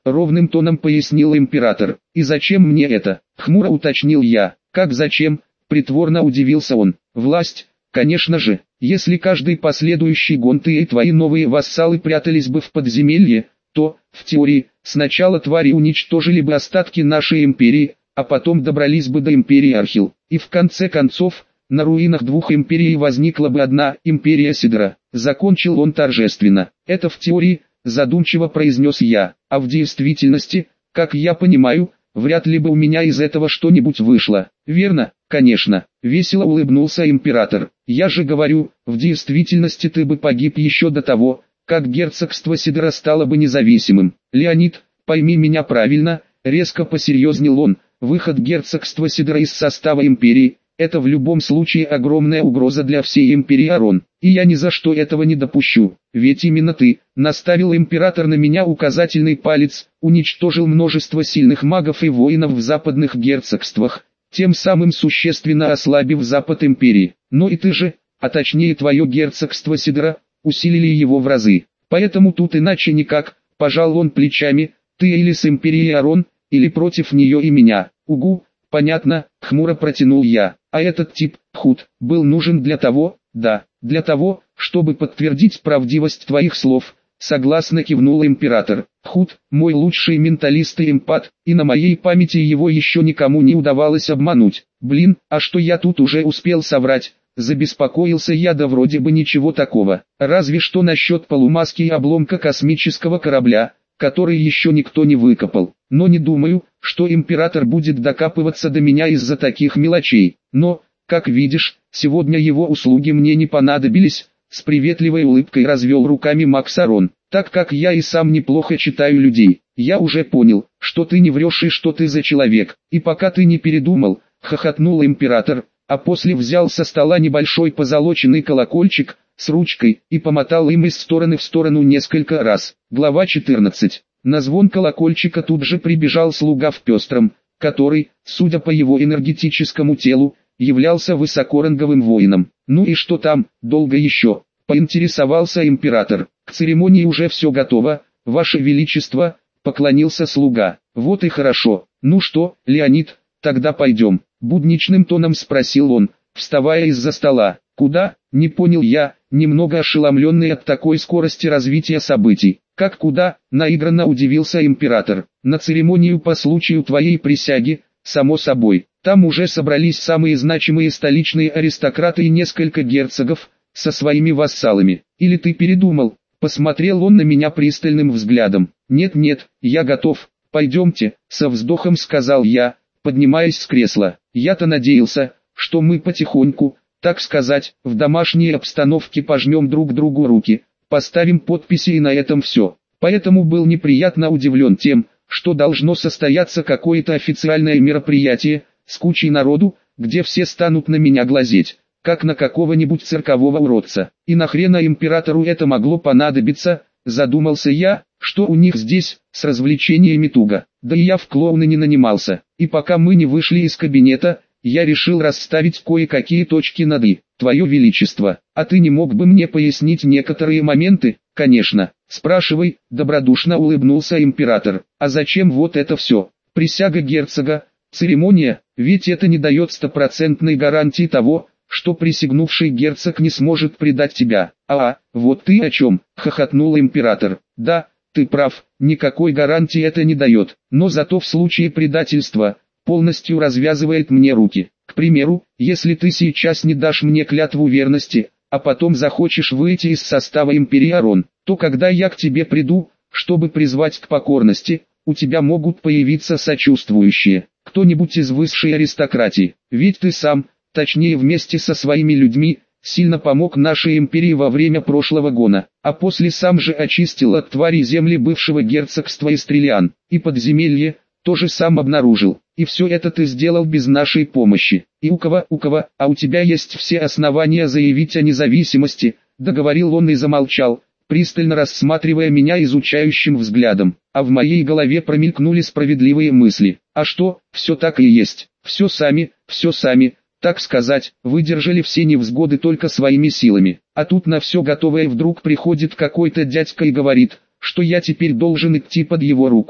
ровным тоном пояснил император. И зачем мне это? Хмуро уточнил я. Как зачем? Притворно удивился он. Власть, конечно же. Если каждый последующий гон ты и твои новые вассалы прятались бы в подземелье, то, в теории, сначала твари уничтожили бы остатки нашей империи, а потом добрались бы до империи Архил. И в конце концов, на руинах двух империй возникла бы одна империя Сидора. Закончил он торжественно. Это в теории, задумчиво произнес я, а в действительности, как я понимаю, вряд ли бы у меня из этого что-нибудь вышло. Верно, конечно, весело улыбнулся император. Я же говорю, в действительности ты бы погиб еще до того, как герцогство Сидора стало бы независимым. Леонид, пойми меня правильно, резко посерьезнел он, выход герцогства Сидора из состава империи – это в любом случае огромная угроза для всей империи Арон, и я ни за что этого не допущу, ведь именно ты, наставил император на меня указательный палец, уничтожил множество сильных магов и воинов в западных герцогствах, тем самым существенно ослабив Запад империи, но и ты же, а точнее твое герцогство Сидора, усилили его в разы, поэтому тут иначе никак, пожал он плечами, ты или с империей Арон, или против нее и меня, угу, понятно, хмуро протянул я, а этот тип, Худ, был нужен для того, да, для того, чтобы подтвердить правдивость твоих слов, согласно кивнул император. Худ, мой лучший менталист и эмпат, и на моей памяти его еще никому не удавалось обмануть. Блин, а что я тут уже успел соврать? Забеспокоился я, да вроде бы ничего такого, разве что насчет полумаски и обломка космического корабля, который еще никто не выкопал, но не думаю, что император будет докапываться до меня из-за таких мелочей, но, как видишь, сегодня его услуги мне не понадобились, с приветливой улыбкой развел руками Макс Арон, так как я и сам неплохо читаю людей, я уже понял, что ты не врешь и что ты за человек, и пока ты не передумал, хохотнул император, а после взял со стола небольшой позолоченный колокольчик с ручкой и помотал им из стороны в сторону несколько раз. Глава 14. На звон колокольчика тут же прибежал слуга в пестром, который, судя по его энергетическому телу, являлся высокоранговым воином. Ну и что там, долго еще? Поинтересовался император. К церемонии уже все готово, ваше величество, поклонился слуга. Вот и хорошо. Ну что, Леонид, тогда пойдем. Будничным тоном спросил он, вставая из-за стола. Куда? Не понял я, немного ошеломленный от такой скорости развития событий. Как куда? Наигранно удивился император. На церемонию по случаю твоей присяги, само собой. Там уже собрались самые значимые столичные аристократы и несколько герцогов, со своими вассалами. Или ты передумал? Посмотрел он на меня пристальным взглядом. Нет-нет, я готов, пойдемте, со вздохом сказал я, поднимаясь с кресла. Я-то надеялся, что мы потихоньку, так сказать, в домашней обстановке пожмем друг другу руки, поставим подписи и на этом все. Поэтому был неприятно удивлен тем, что должно состояться какое-то официальное мероприятие, с кучей народу, где все станут на меня глазеть, как на какого-нибудь циркового уродца. И нахрена императору это могло понадобиться, задумался я, что у них здесь, с развлечениями туго. Да и я в клоуны не нанимался. И пока мы не вышли из кабинета, я решил расставить кое-какие точки над «и». Твое Величество, а ты не мог бы мне пояснить некоторые моменты? Конечно, спрашивай, добродушно улыбнулся император. А зачем вот это все? Присяга герцога, церемония, ведь это не дает стопроцентной гарантии того, что присягнувший герцог не сможет предать тебя. Вот ты о чем, хохотнул император. Да, ты прав, никакой гарантии это не дает, но зато в случае предательства, полностью развязывает мне руки. К примеру, если ты сейчас не дашь мне клятву верности, а потом захочешь выйти из состава империи Арон, то когда я к тебе приду, чтобы призвать к покорности, у тебя могут появиться сочувствующие, кто-нибудь из высшей аристократии, ведь ты сам, точнее вместе со своими людьми, сильно помог нашей империи во время прошлого гона, а после сам же очистил от тварей земли бывшего герцогства Истрелиан, и подземелье, тоже сам обнаружил, и все это ты сделал без нашей помощи, и у кого, а у тебя есть все основания заявить о независимости, договорил он и замолчал, пристально рассматривая меня изучающим взглядом, а в моей голове промелькнули справедливые мысли, а что, все так и есть, все сами, так сказать, выдержали все невзгоды только своими силами, а тут на все готовое вдруг приходит какой-то дядька и говорит, что я теперь должен идти под его руку,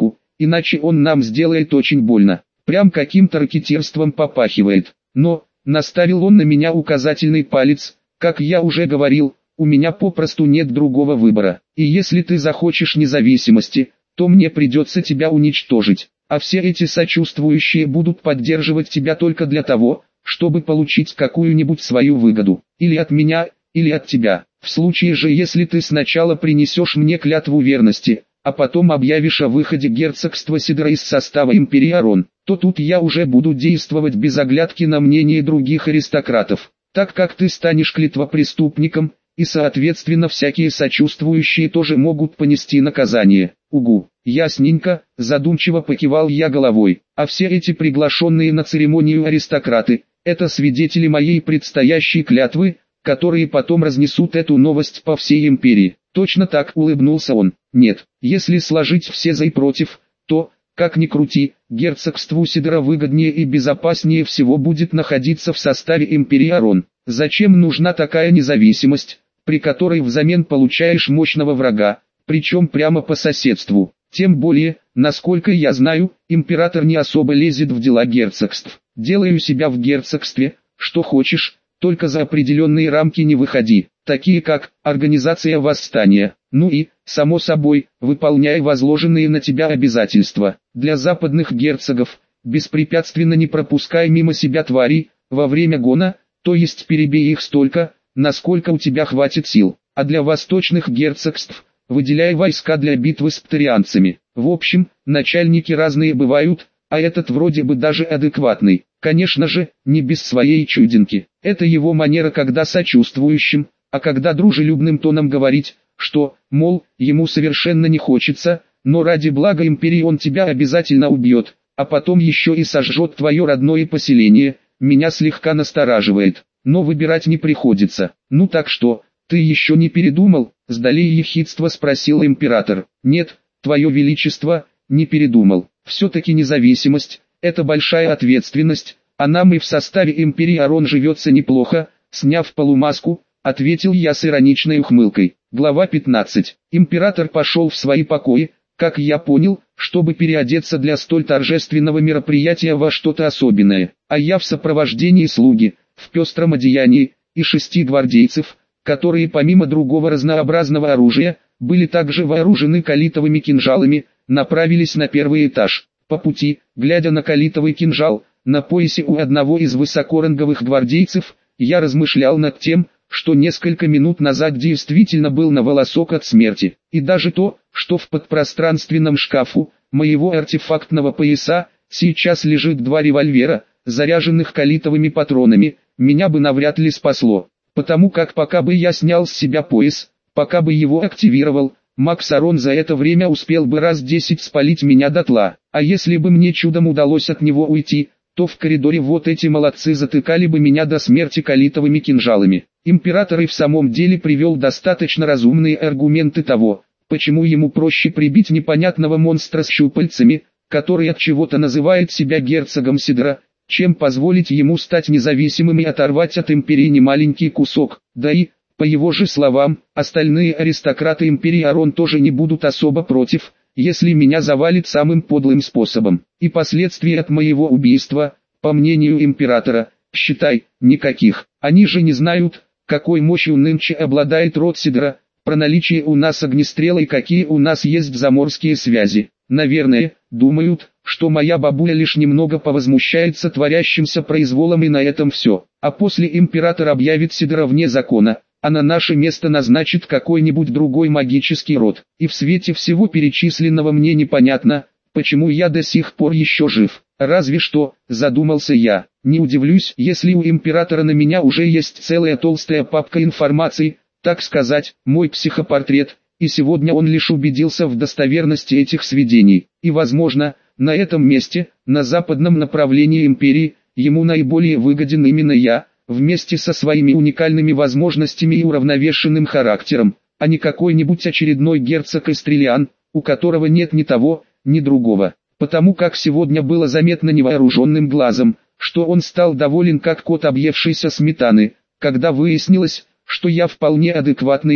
иначе он нам сделает очень больно. Прям каким-то ракетирством попахивает. Но, наставил он на меня указательный палец, как я уже говорил, у меня попросту нет другого выбора. И если ты захочешь независимости, то мне придется тебя уничтожить. А все эти сочувствующие будут поддерживать тебя только для того, чтобы получить какую-нибудь свою выгоду. Или от меня, или от тебя. В случае же, если ты сначала принесешь мне клятву верности, а потом объявишь о выходе герцогства Сидра из состава империи Арон, то тут я уже буду действовать без оглядки на мнение других аристократов, так как ты станешь клятвопреступником, и соответственно всякие сочувствующие тоже могут понести наказание. Угу, ясненько, задумчиво покивал я головой, а все эти приглашенные на церемонию аристократы, это свидетели моей предстоящей клятвы, которые потом разнесут эту новость по всей империи. Точно так, улыбнулся он. Нет, если сложить все за и против, то, как ни крути, герцогству Сидра выгоднее и безопаснее всего будет находиться в составе империи Арон. Зачем нужна такая независимость, при которой взамен получаешь мощного врага, причем прямо по соседству? Тем более, насколько я знаю, император не особо лезет в дела герцогств. Делай у себя в герцогстве, что хочешь, только за определенные рамки не выходи, такие как организация восстания. Ну и, само собой, выполняй возложенные на тебя обязательства. Для западных герцогов, беспрепятственно не пропускай мимо себя тварей, во время гона, то есть перебей их столько, насколько у тебя хватит сил. А для восточных герцогств, выделяй войска для битвы с птарианцами. В общем, начальники разные бывают, а этот вроде бы даже адекватный. Конечно же, не без своей чудинки. Это его манера, когда сочувствующим, а когда дружелюбным тоном говорить, что, мол, ему совершенно не хочется, но ради блага империи он тебя обязательно убьет, а потом еще и сожжет твое родное поселение, меня слегка настораживает. Но выбирать не приходится. Ну так что, ты еще не передумал? С долей ехидства спросил император. Нет, твое величество, не передумал. Все-таки независимость – это большая ответственность, а нам и в составе империи Арон живется неплохо, сняв полумаску, ответил я с ироничной ухмылкой. Глава 15. Император пошел в свои покои, как я понял, чтобы переодеться для столь торжественного мероприятия во что-то особенное, а я в сопровождении слуги, в пестром одеянии, и 6 гвардейцев, которые помимо другого разнообразного оружия, были также вооружены калитовыми кинжалами, направились на первый этаж. По пути, глядя на калитовый кинжал, на поясе у одного из высокоранговых гвардейцев, я размышлял над тем, что несколько минут назад действительно был на волосок от смерти. И даже то, что в подпространственном шкафу моего артефактного пояса сейчас лежит 2 револьвера, заряженных калитовыми патронами, меня бы навряд ли спасло. Потому как пока бы я снял с себя пояс, пока бы его активировал, Макс Арон за это время успел бы раз 10 спалить меня дотла. А если бы мне чудом удалось от него уйти, то в коридоре вот эти молодцы затыкали бы меня до смерти калитовыми кинжалами. Император и в самом деле привел достаточно разумные аргументы того, почему ему проще прибить непонятного монстра с щупальцами, который от чего-то называет себя герцогом Сидра, чем позволить ему стать независимым и оторвать от империи немаленький кусок. Да и, по его же словам, остальные аристократы империи Арон тоже не будут особо против, если меня завалит самым подлым способом. И последствий от моего убийства, по мнению императора, считай, никаких. Они же не знают, какой мощью нынче обладает род Сидра, про наличие у нас огнестрела и какие у нас есть заморские связи. Наверное, думают, что моя бабуля лишь немного повозмущается творящимся произволом и на этом все. А после император объявит Сидра вне закона, а на наше место назначит какой-нибудь другой магический род. И в свете всего перечисленного мне непонятно, почему я до сих пор еще жив. Разве что, задумался я, не удивлюсь, если у императора на меня уже есть целая толстая папка информации, так сказать, мой психопортрет, и сегодня он лишь убедился в достоверности этих сведений. И возможно, на этом месте, на западном направлении империи, ему наиболее выгоден именно я, вместе со своими уникальными возможностями и уравновешенным характером, а не какой-нибудь очередной герцог Эстрелиан, у которого нет ни того, ни другого. Потому как сегодня было заметно невооруженным глазом, что он стал доволен как кот объевшейся сметаны, когда выяснилось, что я вполне адекватный тип.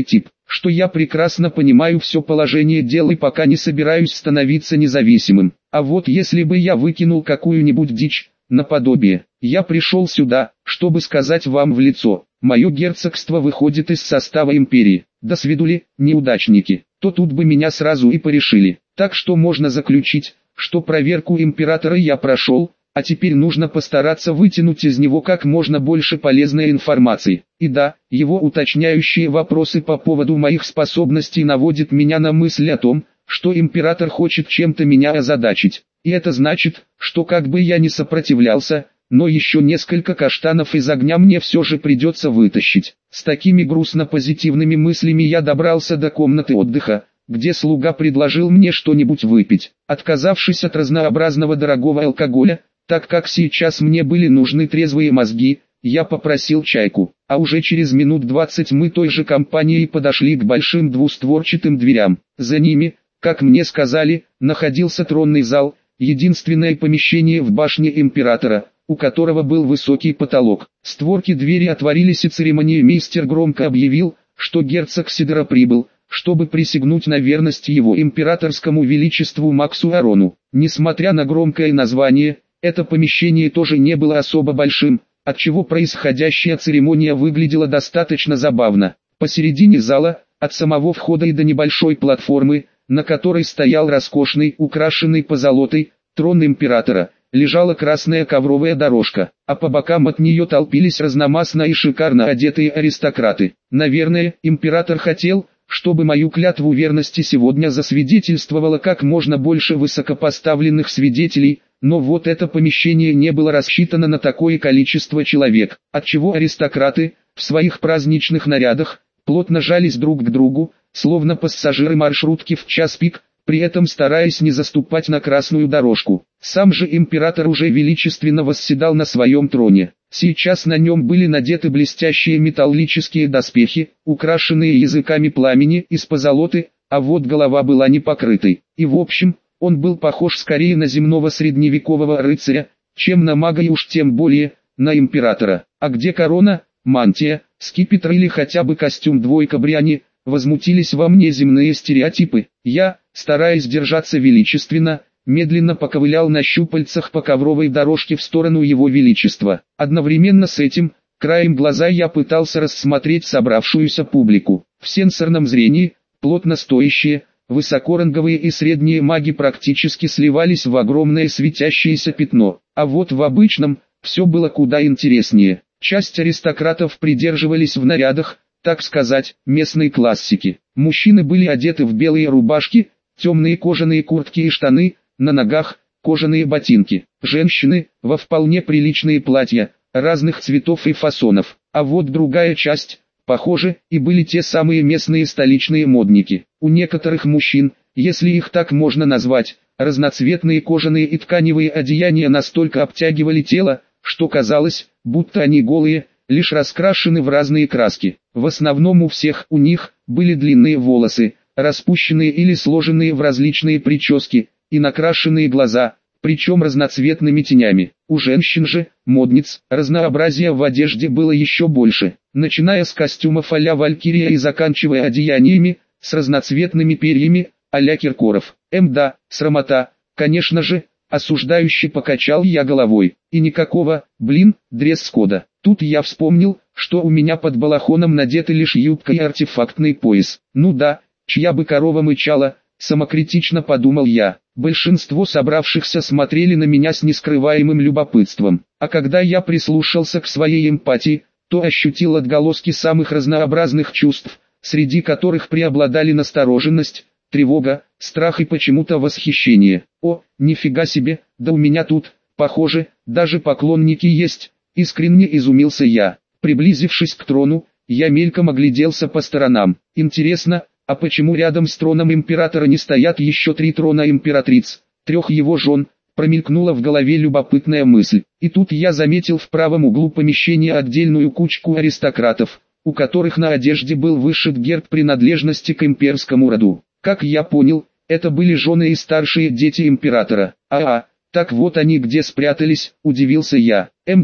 что я прекрасно понимаю все положение дел и пока не собираюсь становиться независимым. А вот если бы я выкинул какую-нибудь дичь, наподобие, я пришел сюда, чтобы сказать вам в лицо, мое герцогство выходит из состава империи, до свидули, неудачники, то тут бы меня сразу и порешили. Так что можно заключить, что проверку императора я прошел, а теперь нужно постараться вытянуть из него как можно больше полезной информации. И да, его уточняющие вопросы по поводу моих способностей наводят меня на мысль о том, что император хочет чем-то меня озадачить. И это значит, что как бы я ни сопротивлялся, но еще несколько каштанов из огня мне все же придется вытащить. С такими грустно-позитивными мыслями я добрался до комнаты отдыха, где слуга предложил мне что-нибудь выпить. Отказавшись от разнообразного дорогого алкоголя, так как сейчас мне были нужны трезвые мозги, я попросил чайку, а уже через минут 20 мы той же компанией подошли к большим двустворчатым дверям. За ними, как мне сказали, находился тронный зал, единственное помещение в башне императора, у которого был высокий потолок. Створки двери отворились и церемониймейстер громко объявил, что герцог Сидора прибыл, чтобы присягнуть на верность его императорскому величеству Максу Арону. Несмотря на громкое название, это помещение тоже не было особо большим, отчего происходящая церемония выглядела достаточно забавно. Посередине зала, от самого входа и до небольшой платформы, на которой стоял роскошный, украшенный позолотой, трон императора, лежала красная ковровая дорожка, а по бокам от нее толпились разномастно и шикарно одетые аристократы. Наверное, император хотел, чтобы мою клятву верности сегодня засвидетельствовало как можно больше высокопоставленных свидетелей, но вот это помещение не было рассчитано на такое количество человек, отчего аристократы, в своих праздничных нарядах, плотно жались друг к другу, словно пассажиры маршрутки в час пик, при этом стараясь не заступать на красную дорожку. Сам же император уже величественно восседал на своем троне. Сейчас на нем были надеты блестящие металлические доспехи, украшенные языками пламени из позолоты, а вот голова была не покрытой. И в общем, он был похож скорее на земного средневекового рыцаря, чем на мага и уж тем более, на императора. А где корона, мантия, скипетр или хотя бы костюм двойка бряни, возмутились во мне земные стереотипы. Я, стараясь держаться величественно, медленно поковылял на щупальцах по ковровой дорожке в сторону его величества. Одновременно с этим, краем глаза я пытался рассмотреть собравшуюся публику. В сенсорном зрении, плотно стоящие, высокоранговые и средние маги практически сливались в огромное светящееся пятно. А вот в обычном, все было куда интереснее. Часть аристократов придерживались в нарядах, так сказать, местной классики. Мужчины были одеты в белые рубашки, темные кожаные куртки и штаны, на ногах кожаные ботинки. Женщины во вполне приличные платья, разных цветов и фасонов. А вот другая часть, похоже, и были те самые местные столичные модники. У некоторых мужчин, если их так можно назвать, разноцветные кожаные и тканевые одеяния настолько обтягивали тело, что казалось, будто они голые, лишь раскрашены в разные краски. В основном у всех у них были длинные волосы, распущенные или сложенные в различные прически, и накрашенные глаза, причем разноцветными тенями. У женщин же, модниц, разнообразия в одежде было еще больше, начиная с костюмов а-ля Валькирия и заканчивая одеяниями, с разноцветными перьями, а-ля Киркоров. Да, срамота, конечно же, осуждающе покачал я головой. И никакого, дресс-кода. Тут я вспомнил, что у меня под балахоном надеты лишь юбка и артефактный пояс. Ну да, чья бы корова мычала, самокритично подумал я. Большинство собравшихся смотрели на меня с нескрываемым любопытством. А когда я прислушался к своей эмпатии, то ощутил отголоски самых разнообразных чувств, среди которых преобладали настороженность, тревога, страх и почему-то восхищение. О, нифига себе, да у меня тут, похоже, даже поклонники есть, искренне изумился я. Приблизившись к трону, я мельком огляделся по сторонам. Интересно, а почему рядом с троном императора не стоят еще 3 трона императриц, 3 его жен? Промелькнула в голове любопытная мысль. И тут я заметил в правом углу помещения отдельную кучку аристократов, у которых на одежде был вышит герб принадлежности к имперскому роду. Как я понял, это были жены и старшие дети императора. Так вот они где спрятались, удивился я. Да,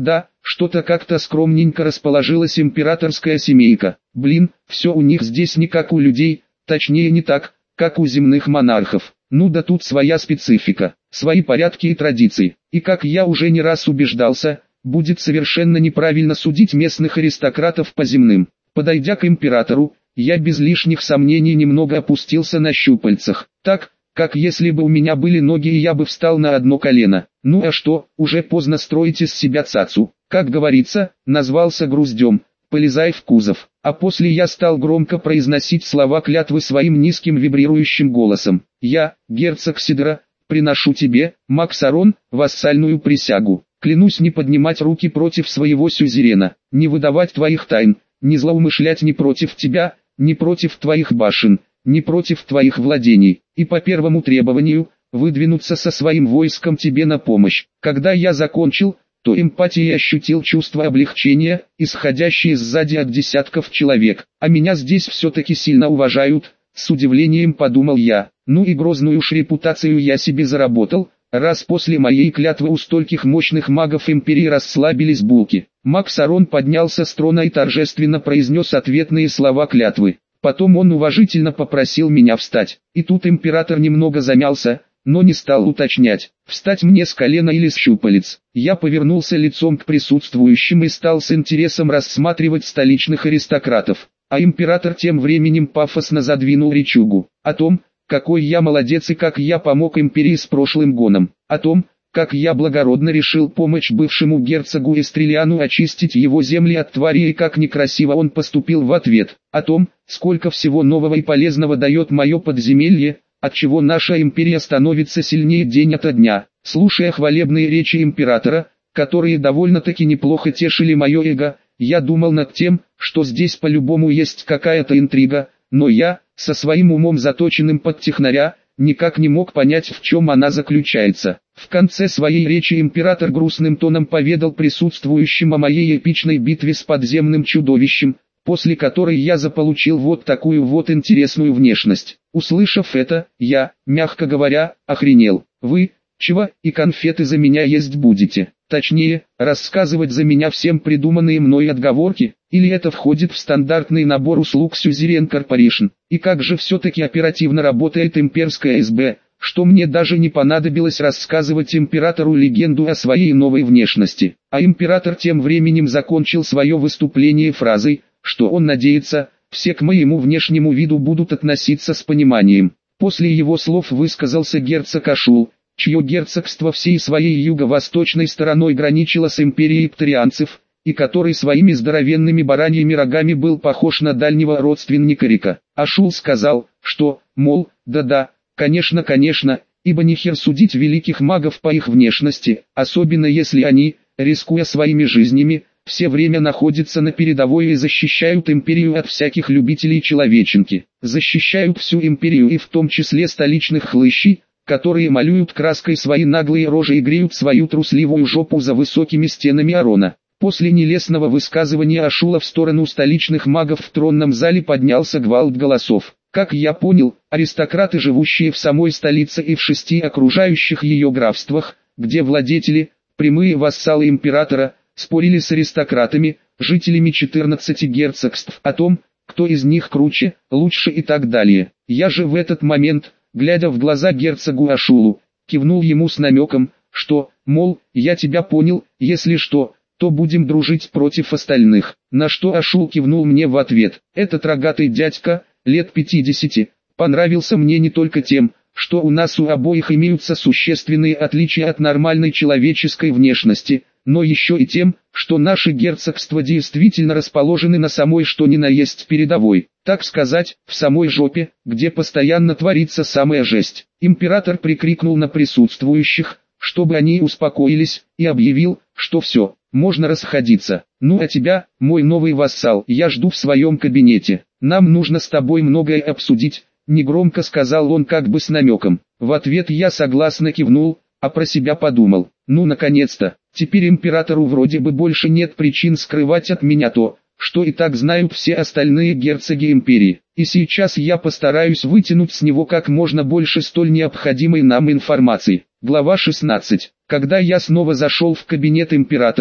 что-то как-то скромненько расположилась императорская семейка. Блин, все у них здесь не как у людей, точнее не так, как у земных монархов. Ну да тут своя специфика, свои порядки и традиции. И как я уже не раз убеждался, будет совершенно неправильно судить местных аристократов по земным. Подойдя к императору, я без лишних сомнений немного опустился на щупальцах, так, как если бы у меня были ноги и я бы встал на одно колено. Ну а что, уже поздно строить из себя цацу. Как говорится, назвался груздем, полезай в кузов. А после я стал громко произносить слова клятвы своим низким вибрирующим голосом. Я, герцог Сидора, приношу тебе, Максарон, вассальную присягу. Клянусь не поднимать руки против своего сюзерена, не выдавать твоих тайн, не злоумышлять ни против тебя, ни против твоих башен, ни против твоих владений, и по первому требованию, выдвинуться со своим войском тебе на помощь. Когда я закончил, то эмпатией ощутил чувство облегчения, исходящее сзади от десятков человек, а меня здесь все-таки сильно уважают, с удивлением подумал я. Ну и грозную уж репутацию я себе заработал, раз после моей клятвы у стольких мощных магов империи расслабились булки. Максарон поднялся с трона и торжественно произнес ответные слова клятвы. Потом он уважительно попросил меня встать. И тут император немного замялся, но не стал уточнять, встать мне с колена или с щупалец. Я повернулся лицом к присутствующим и стал с интересом рассматривать столичных аристократов. А император тем временем пафосно задвинул речугу о том, какой я молодец и как я помог империи с прошлым гоном, о том, как я благородно решил помочь бывшему герцогу Эстрелиану очистить его земли от твари и как некрасиво он поступил в ответ, о том, сколько всего нового и полезного дает мое подземелье, отчего наша империя становится сильнее день ото дня. Слушая хвалебные речи императора, которые довольно-таки неплохо тешили мое эго, я думал над тем, что здесь по-любому есть какая-то интрига, но я, со своим умом заточенным под технаря, никак не мог понять, в чем она заключается. В конце своей речи император грустным тоном поведал присутствующим о моей эпичной битве с подземным чудовищем, после которой я заполучил вот такую вот интересную внешность. Услышав это, я, мягко говоря, охренел. Вы, чего, и конфеты за меня есть будете? Точнее, рассказывать за меня всем придуманные мной отговорки, или это входит в стандартный набор услуг Suzerain Corporation? И как же все-таки оперативно работает имперская СБ, что мне даже не понадобилось рассказывать императору легенду о своей новой внешности. А император тем временем закончил свое выступление фразой, что он надеется, все к моему внешнему виду будут относиться с пониманием. После его слов высказался герцог Ашул, чье герцогство всей своей юго-восточной стороной граничило с империей птарианцев, и который своими здоровенными бараньими рогами был похож на дальнего родственника Рика. Ашул сказал, что, мол, да-да, конечно, ибо нехер судить великих магов по их внешности, особенно если они, рискуя своими жизнями, все время находятся на передовой и защищают империю от всяких любителей человеченки. Защищают всю империю и в том числе столичных хлыщей, которые малюют краской свои наглые рожи и греют свою трусливую жопу за высокими стенами Арона. После нелестного высказывания Ашула в сторону столичных магов в тронном зале поднялся гвалт голосов. Как я понял, аристократы, живущие в самой столице и в 6 окружающих ее графствах, где владетели, прямые вассалы императора, спорили с аристократами, жителями 14 герцогств о том, кто из них круче, лучше и так далее. Я же в этот момент, глядя в глаза герцогу Ашулу, кивнул ему с намеком, что, мол, я тебя понял, если что, то будем дружить против остальных. На что Ашул кивнул мне в ответ. Этот рогатый дядька, лет 50, понравился мне не только тем, что у нас у обоих имеются существенные отличия от нормальной человеческой внешности, но еще и тем, что наши герцогства действительно расположены на самой что ни на есть передовой, так сказать, в самой жопе, где постоянно творится самая жесть. Император прикрикнул на присутствующих, чтобы они успокоились, и объявил, что все, можно расходиться. Ну а тебя, мой новый вассал, я жду в своем кабинете. Нам нужно с тобой многое обсудить, негромко сказал он как бы с намеком. В ответ я согласно кивнул, а про себя подумал, ну наконец-то, теперь императору вроде бы больше нет причин скрывать от меня то, что и так знают все остальные герцоги империи. И сейчас я постараюсь вытянуть с него как можно больше столь необходимой нам информации. Глава 16. Когда я снова зашел в кабинет императора,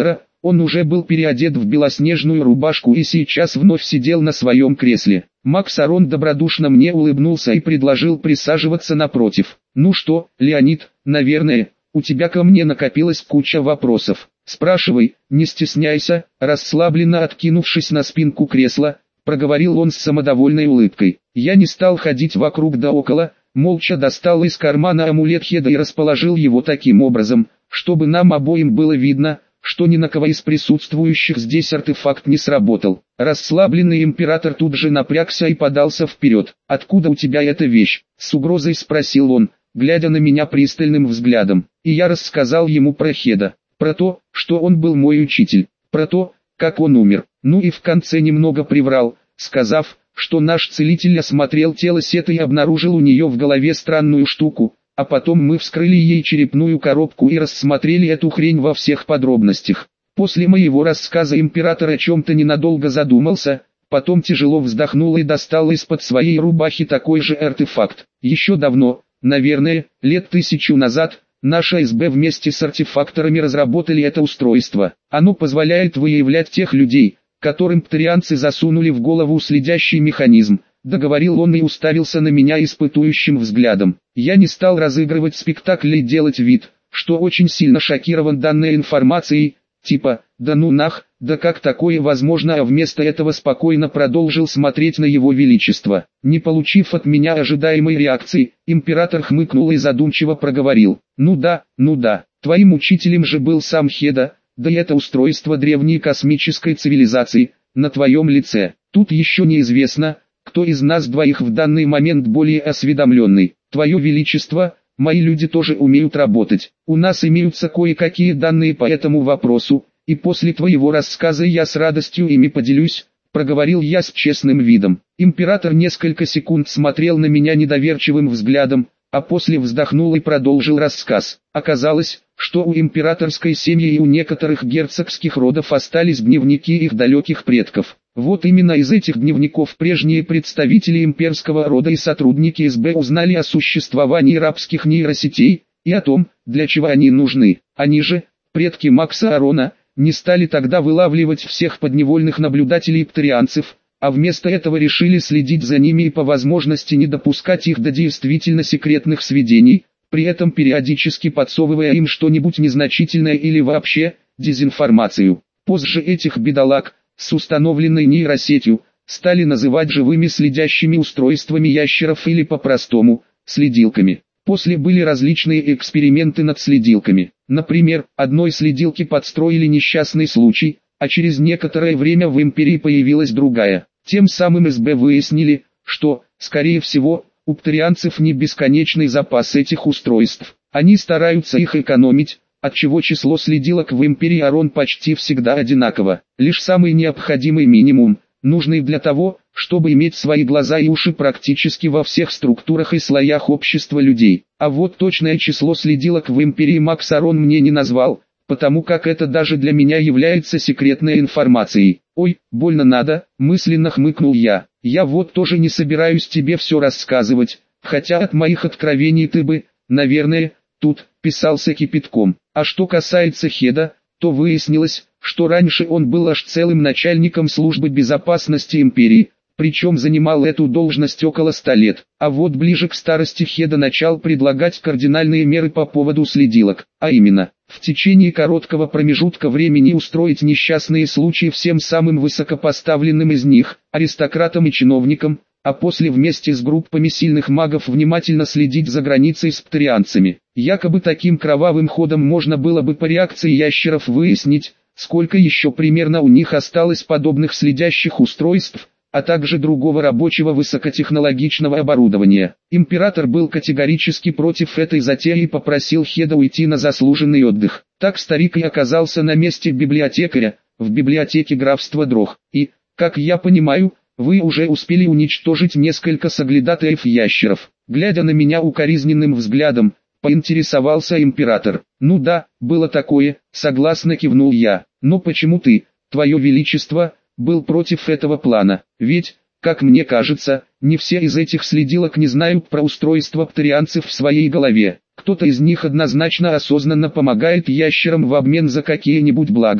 Он уже был переодет в белоснежную рубашку и сейчас вновь сидел на своем кресле. Макс Арон добродушно мне улыбнулся и предложил присаживаться напротив. «Ну что, Леонид, наверное, у тебя ко мне накопилась куча вопросов. Спрашивай, не стесняйся», расслабленно откинувшись на спинку кресла, проговорил он с самодовольной улыбкой. Я не стал ходить вокруг да около, молча достал из кармана амулет Хеда и расположил его таким образом, чтобы нам обоим было видно, что ни на кого из присутствующих здесь артефакт не сработал. Расслабленный император тут же напрягся и подался вперед. «Откуда у тебя эта вещь?» — с угрозой спросил он, глядя на меня пристальным взглядом. И я рассказал ему про Хеда, про то, что он был мой учитель, про то, как он умер. Ну и в конце немного приврал, сказав, что наш целитель осмотрел тело Сеты и обнаружил у нее в голове странную штуку, а потом мы вскрыли ей черепную коробку и рассмотрели эту хрень во всех подробностях. После моего рассказа император о чем-то ненадолго задумался, потом тяжело вздохнул и достал из-под своей рубахи такой же артефакт. Еще давно, наверное, лет 1000 назад, наша СБ вместе с артефакторами разработали это устройство. Оно позволяет выявлять тех людей, которым птерианцы засунули в голову следящий механизм. Договорил он и уставился на меня испытующим взглядом. Я не стал разыгрывать спектакль и делать вид, что очень сильно шокирован данной информацией, типа «да ну нах, да как такое возможно», а вместо этого спокойно продолжил смотреть на его величество. Не получив от меня ожидаемой реакции, император хмыкнул и задумчиво проговорил: ну да, твоим учителем же был сам Хеда, да и это устройство древней космической цивилизации, на твоем лице. Тут еще неизвестно, кто из нас двоих в данный момент более осведомленный. Твое величество, мои люди тоже умеют работать. У нас имеются кое-какие данные по этому вопросу, и после твоего рассказа я с радостью ими поделюсь, проговорил я с честным видом. Император несколько секунд смотрел на меня недоверчивым взглядом, а после вздохнул и продолжил рассказ. Оказалось, что у императорской семьи и у некоторых герцогских родов остались дневники их далеких предков. Вот именно из этих дневников прежние представители имперского рода и сотрудники СБ узнали о существовании рабских нейросетей, и о том, для чего они нужны. Они же, предки Макса Арона, не стали тогда вылавливать всех подневольных наблюдателей птерианцев, а вместо этого решили следить за ними и по возможности не допускать их до действительно секретных сведений, при этом периодически подсовывая им что-нибудь незначительное или вообще дезинформацию. Позже этих бедолаг, с установленной нейросетью, стали называть живыми следящими устройствами ящеров или по-простому, следилками. После были различные эксперименты над следилками. Например, одной следилке подстроили несчастный случай, а через некоторое время в империи появилась другая. Тем самым СБ выяснили, что, скорее всего, у птерианцев не бесконечный запас этих устройств. Они стараются их экономить, отчего число следилок в империи Арон почти всегда одинаково. Лишь самый необходимый минимум, нужный для того, чтобы иметь свои глаза и уши практически во всех структурах и слоях общества людей. А вот точное число следилок в империи Макс Арон мне не назвал, потому как это даже для меня является секретной информацией. «Ой, больно надо», — мысленно хмыкнул я. «Я вот тоже не собираюсь тебе все рассказывать, хотя от моих откровений ты бы, наверное, тут писался кипятком. А что касается Хеда, то выяснилось, что раньше он был аж целым начальником службы безопасности империи, причем занимал эту должность около 100 лет. А вот ближе к старости Хеда начал предлагать кардинальные меры по поводу следилок, а именно, в течение короткого промежутка времени устроить несчастные случаи всем самым высокопоставленным из них, аристократам и чиновникам, а после вместе с группами сильных магов внимательно следить за границей с птерианцами. Якобы таким кровавым ходом можно было бы по реакции ящеров выяснить, сколько еще примерно у них осталось подобных следящих устройств, а также другого рабочего высокотехнологичного оборудования. Император был категорически против этой затеи и попросил Хеда уйти на заслуженный отдых. Так старик и оказался на месте библиотекаря, в библиотеке графства Дрох. И, как я понимаю, вы уже успели уничтожить несколько соглядатаев-ящеров. Глядя на меня укоризненным взглядом, поинтересовался император. «Ну да, было такое», — согласно кивнул я. «Но почему ты, твое величество, был против этого плана? Ведь, как мне кажется, не все из этих следилок не знают про устройство птерианцев в своей голове. Кто-то из них однозначно осознанно помогает ящерам в обмен за какие-нибудь блага.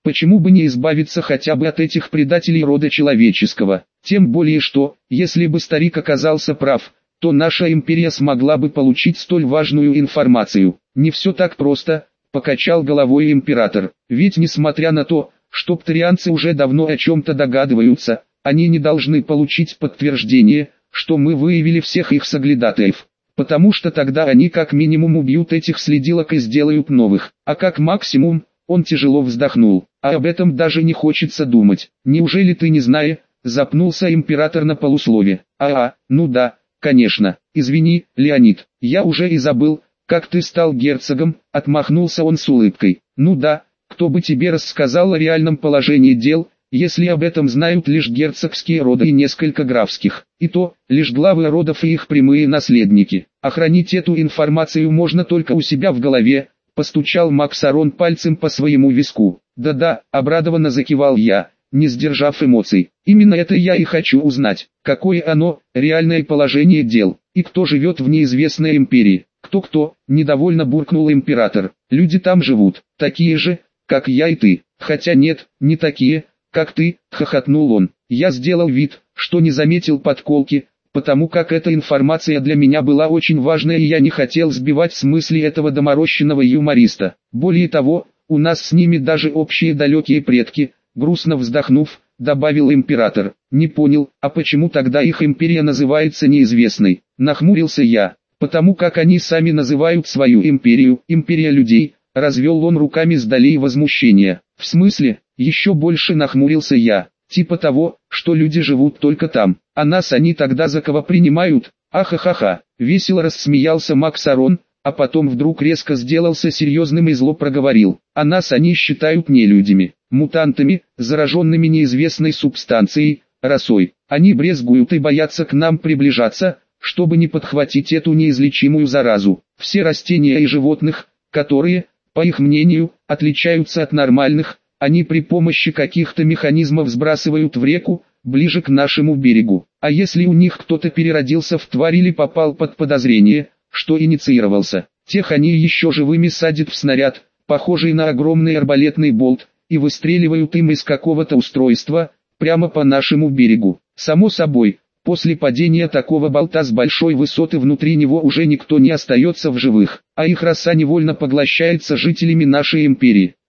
Почему бы не избавиться хотя бы от этих предателей рода человеческого? Тем более что, если бы старик оказался прав, то наша империя смогла бы получить столь важную информацию. Не все так просто, покачал головой император. Ведь несмотря на то, что птарианцы уже давно о чем-то догадываются, они не должны получить подтверждение, что мы выявили всех их соглядатаев. Потому что тогда они как минимум убьют этих следилок и сделают новых, а как максимум, он тяжело вздохнул, а об этом даже не хочется думать. Неужели ты не знаешь? Запнулся император на полуслове. Ну да, конечно. Извини, Леонид, я уже и забыл, как ты стал герцогом, отмахнулся он с улыбкой. Ну да, кто бы тебе рассказал о реальном положении дел, если об этом знают лишь герцогские роды и несколько графских, и то, лишь главы родов и их прямые наследники. Охранить эту информацию можно только у себя в голове, постучал Макс Арон пальцем по своему виску. Да-да, обрадованно закивал я, не сдержав эмоций. Именно это я и хочу узнать, какое оно, реальное положение дел, и кто живет в неизвестной империи. Кто-кто, недовольно буркнул император. Люди там живут, такие же, как я и ты. Хотя нет, не такие, как ты, хохотнул он. Я сделал вид, что не заметил подколки, потому как эта информация для меня была очень важная и я не хотел сбивать с мысли этого доморощенного юмориста. Более того, у нас с ними даже общие далекие предки, грустно вздохнув, добавил император. Не понял, а почему тогда их империя называется неизвестной? Нахмурился я. Потому как они сами называют свою империю, империя людей, развел он руками с долей возмущения. В смысле? Еще больше нахмурился я. Типа того, что люди живут только там, а нас они тогда за кого принимают? Ахахаха, весело рассмеялся Макс Арон, а потом вдруг резко сделался серьезным и зло проговорил. А нас они считают нелюдями, мутантами, зараженными неизвестной субстанцией, расой. Они брезгуют и боятся к нам приближаться, чтобы не подхватить эту неизлечимую заразу. Все растения и животных, которые, по их мнению, отличаются от нормальных, они при помощи каких-то механизмов сбрасывают в реку, ближе к нашему берегу. А если у них кто-то переродился в тварь или попал под подозрение, что инициировался, тех они еще живыми садят в снаряд, похожий на огромный арбалетный болт, и выстреливают им из какого-то устройства, прямо по нашему берегу. Само собой, после падения такого болта с большой высоты внутри него уже никто не остается в живых, а их раса невольно поглощается жителями нашей империи.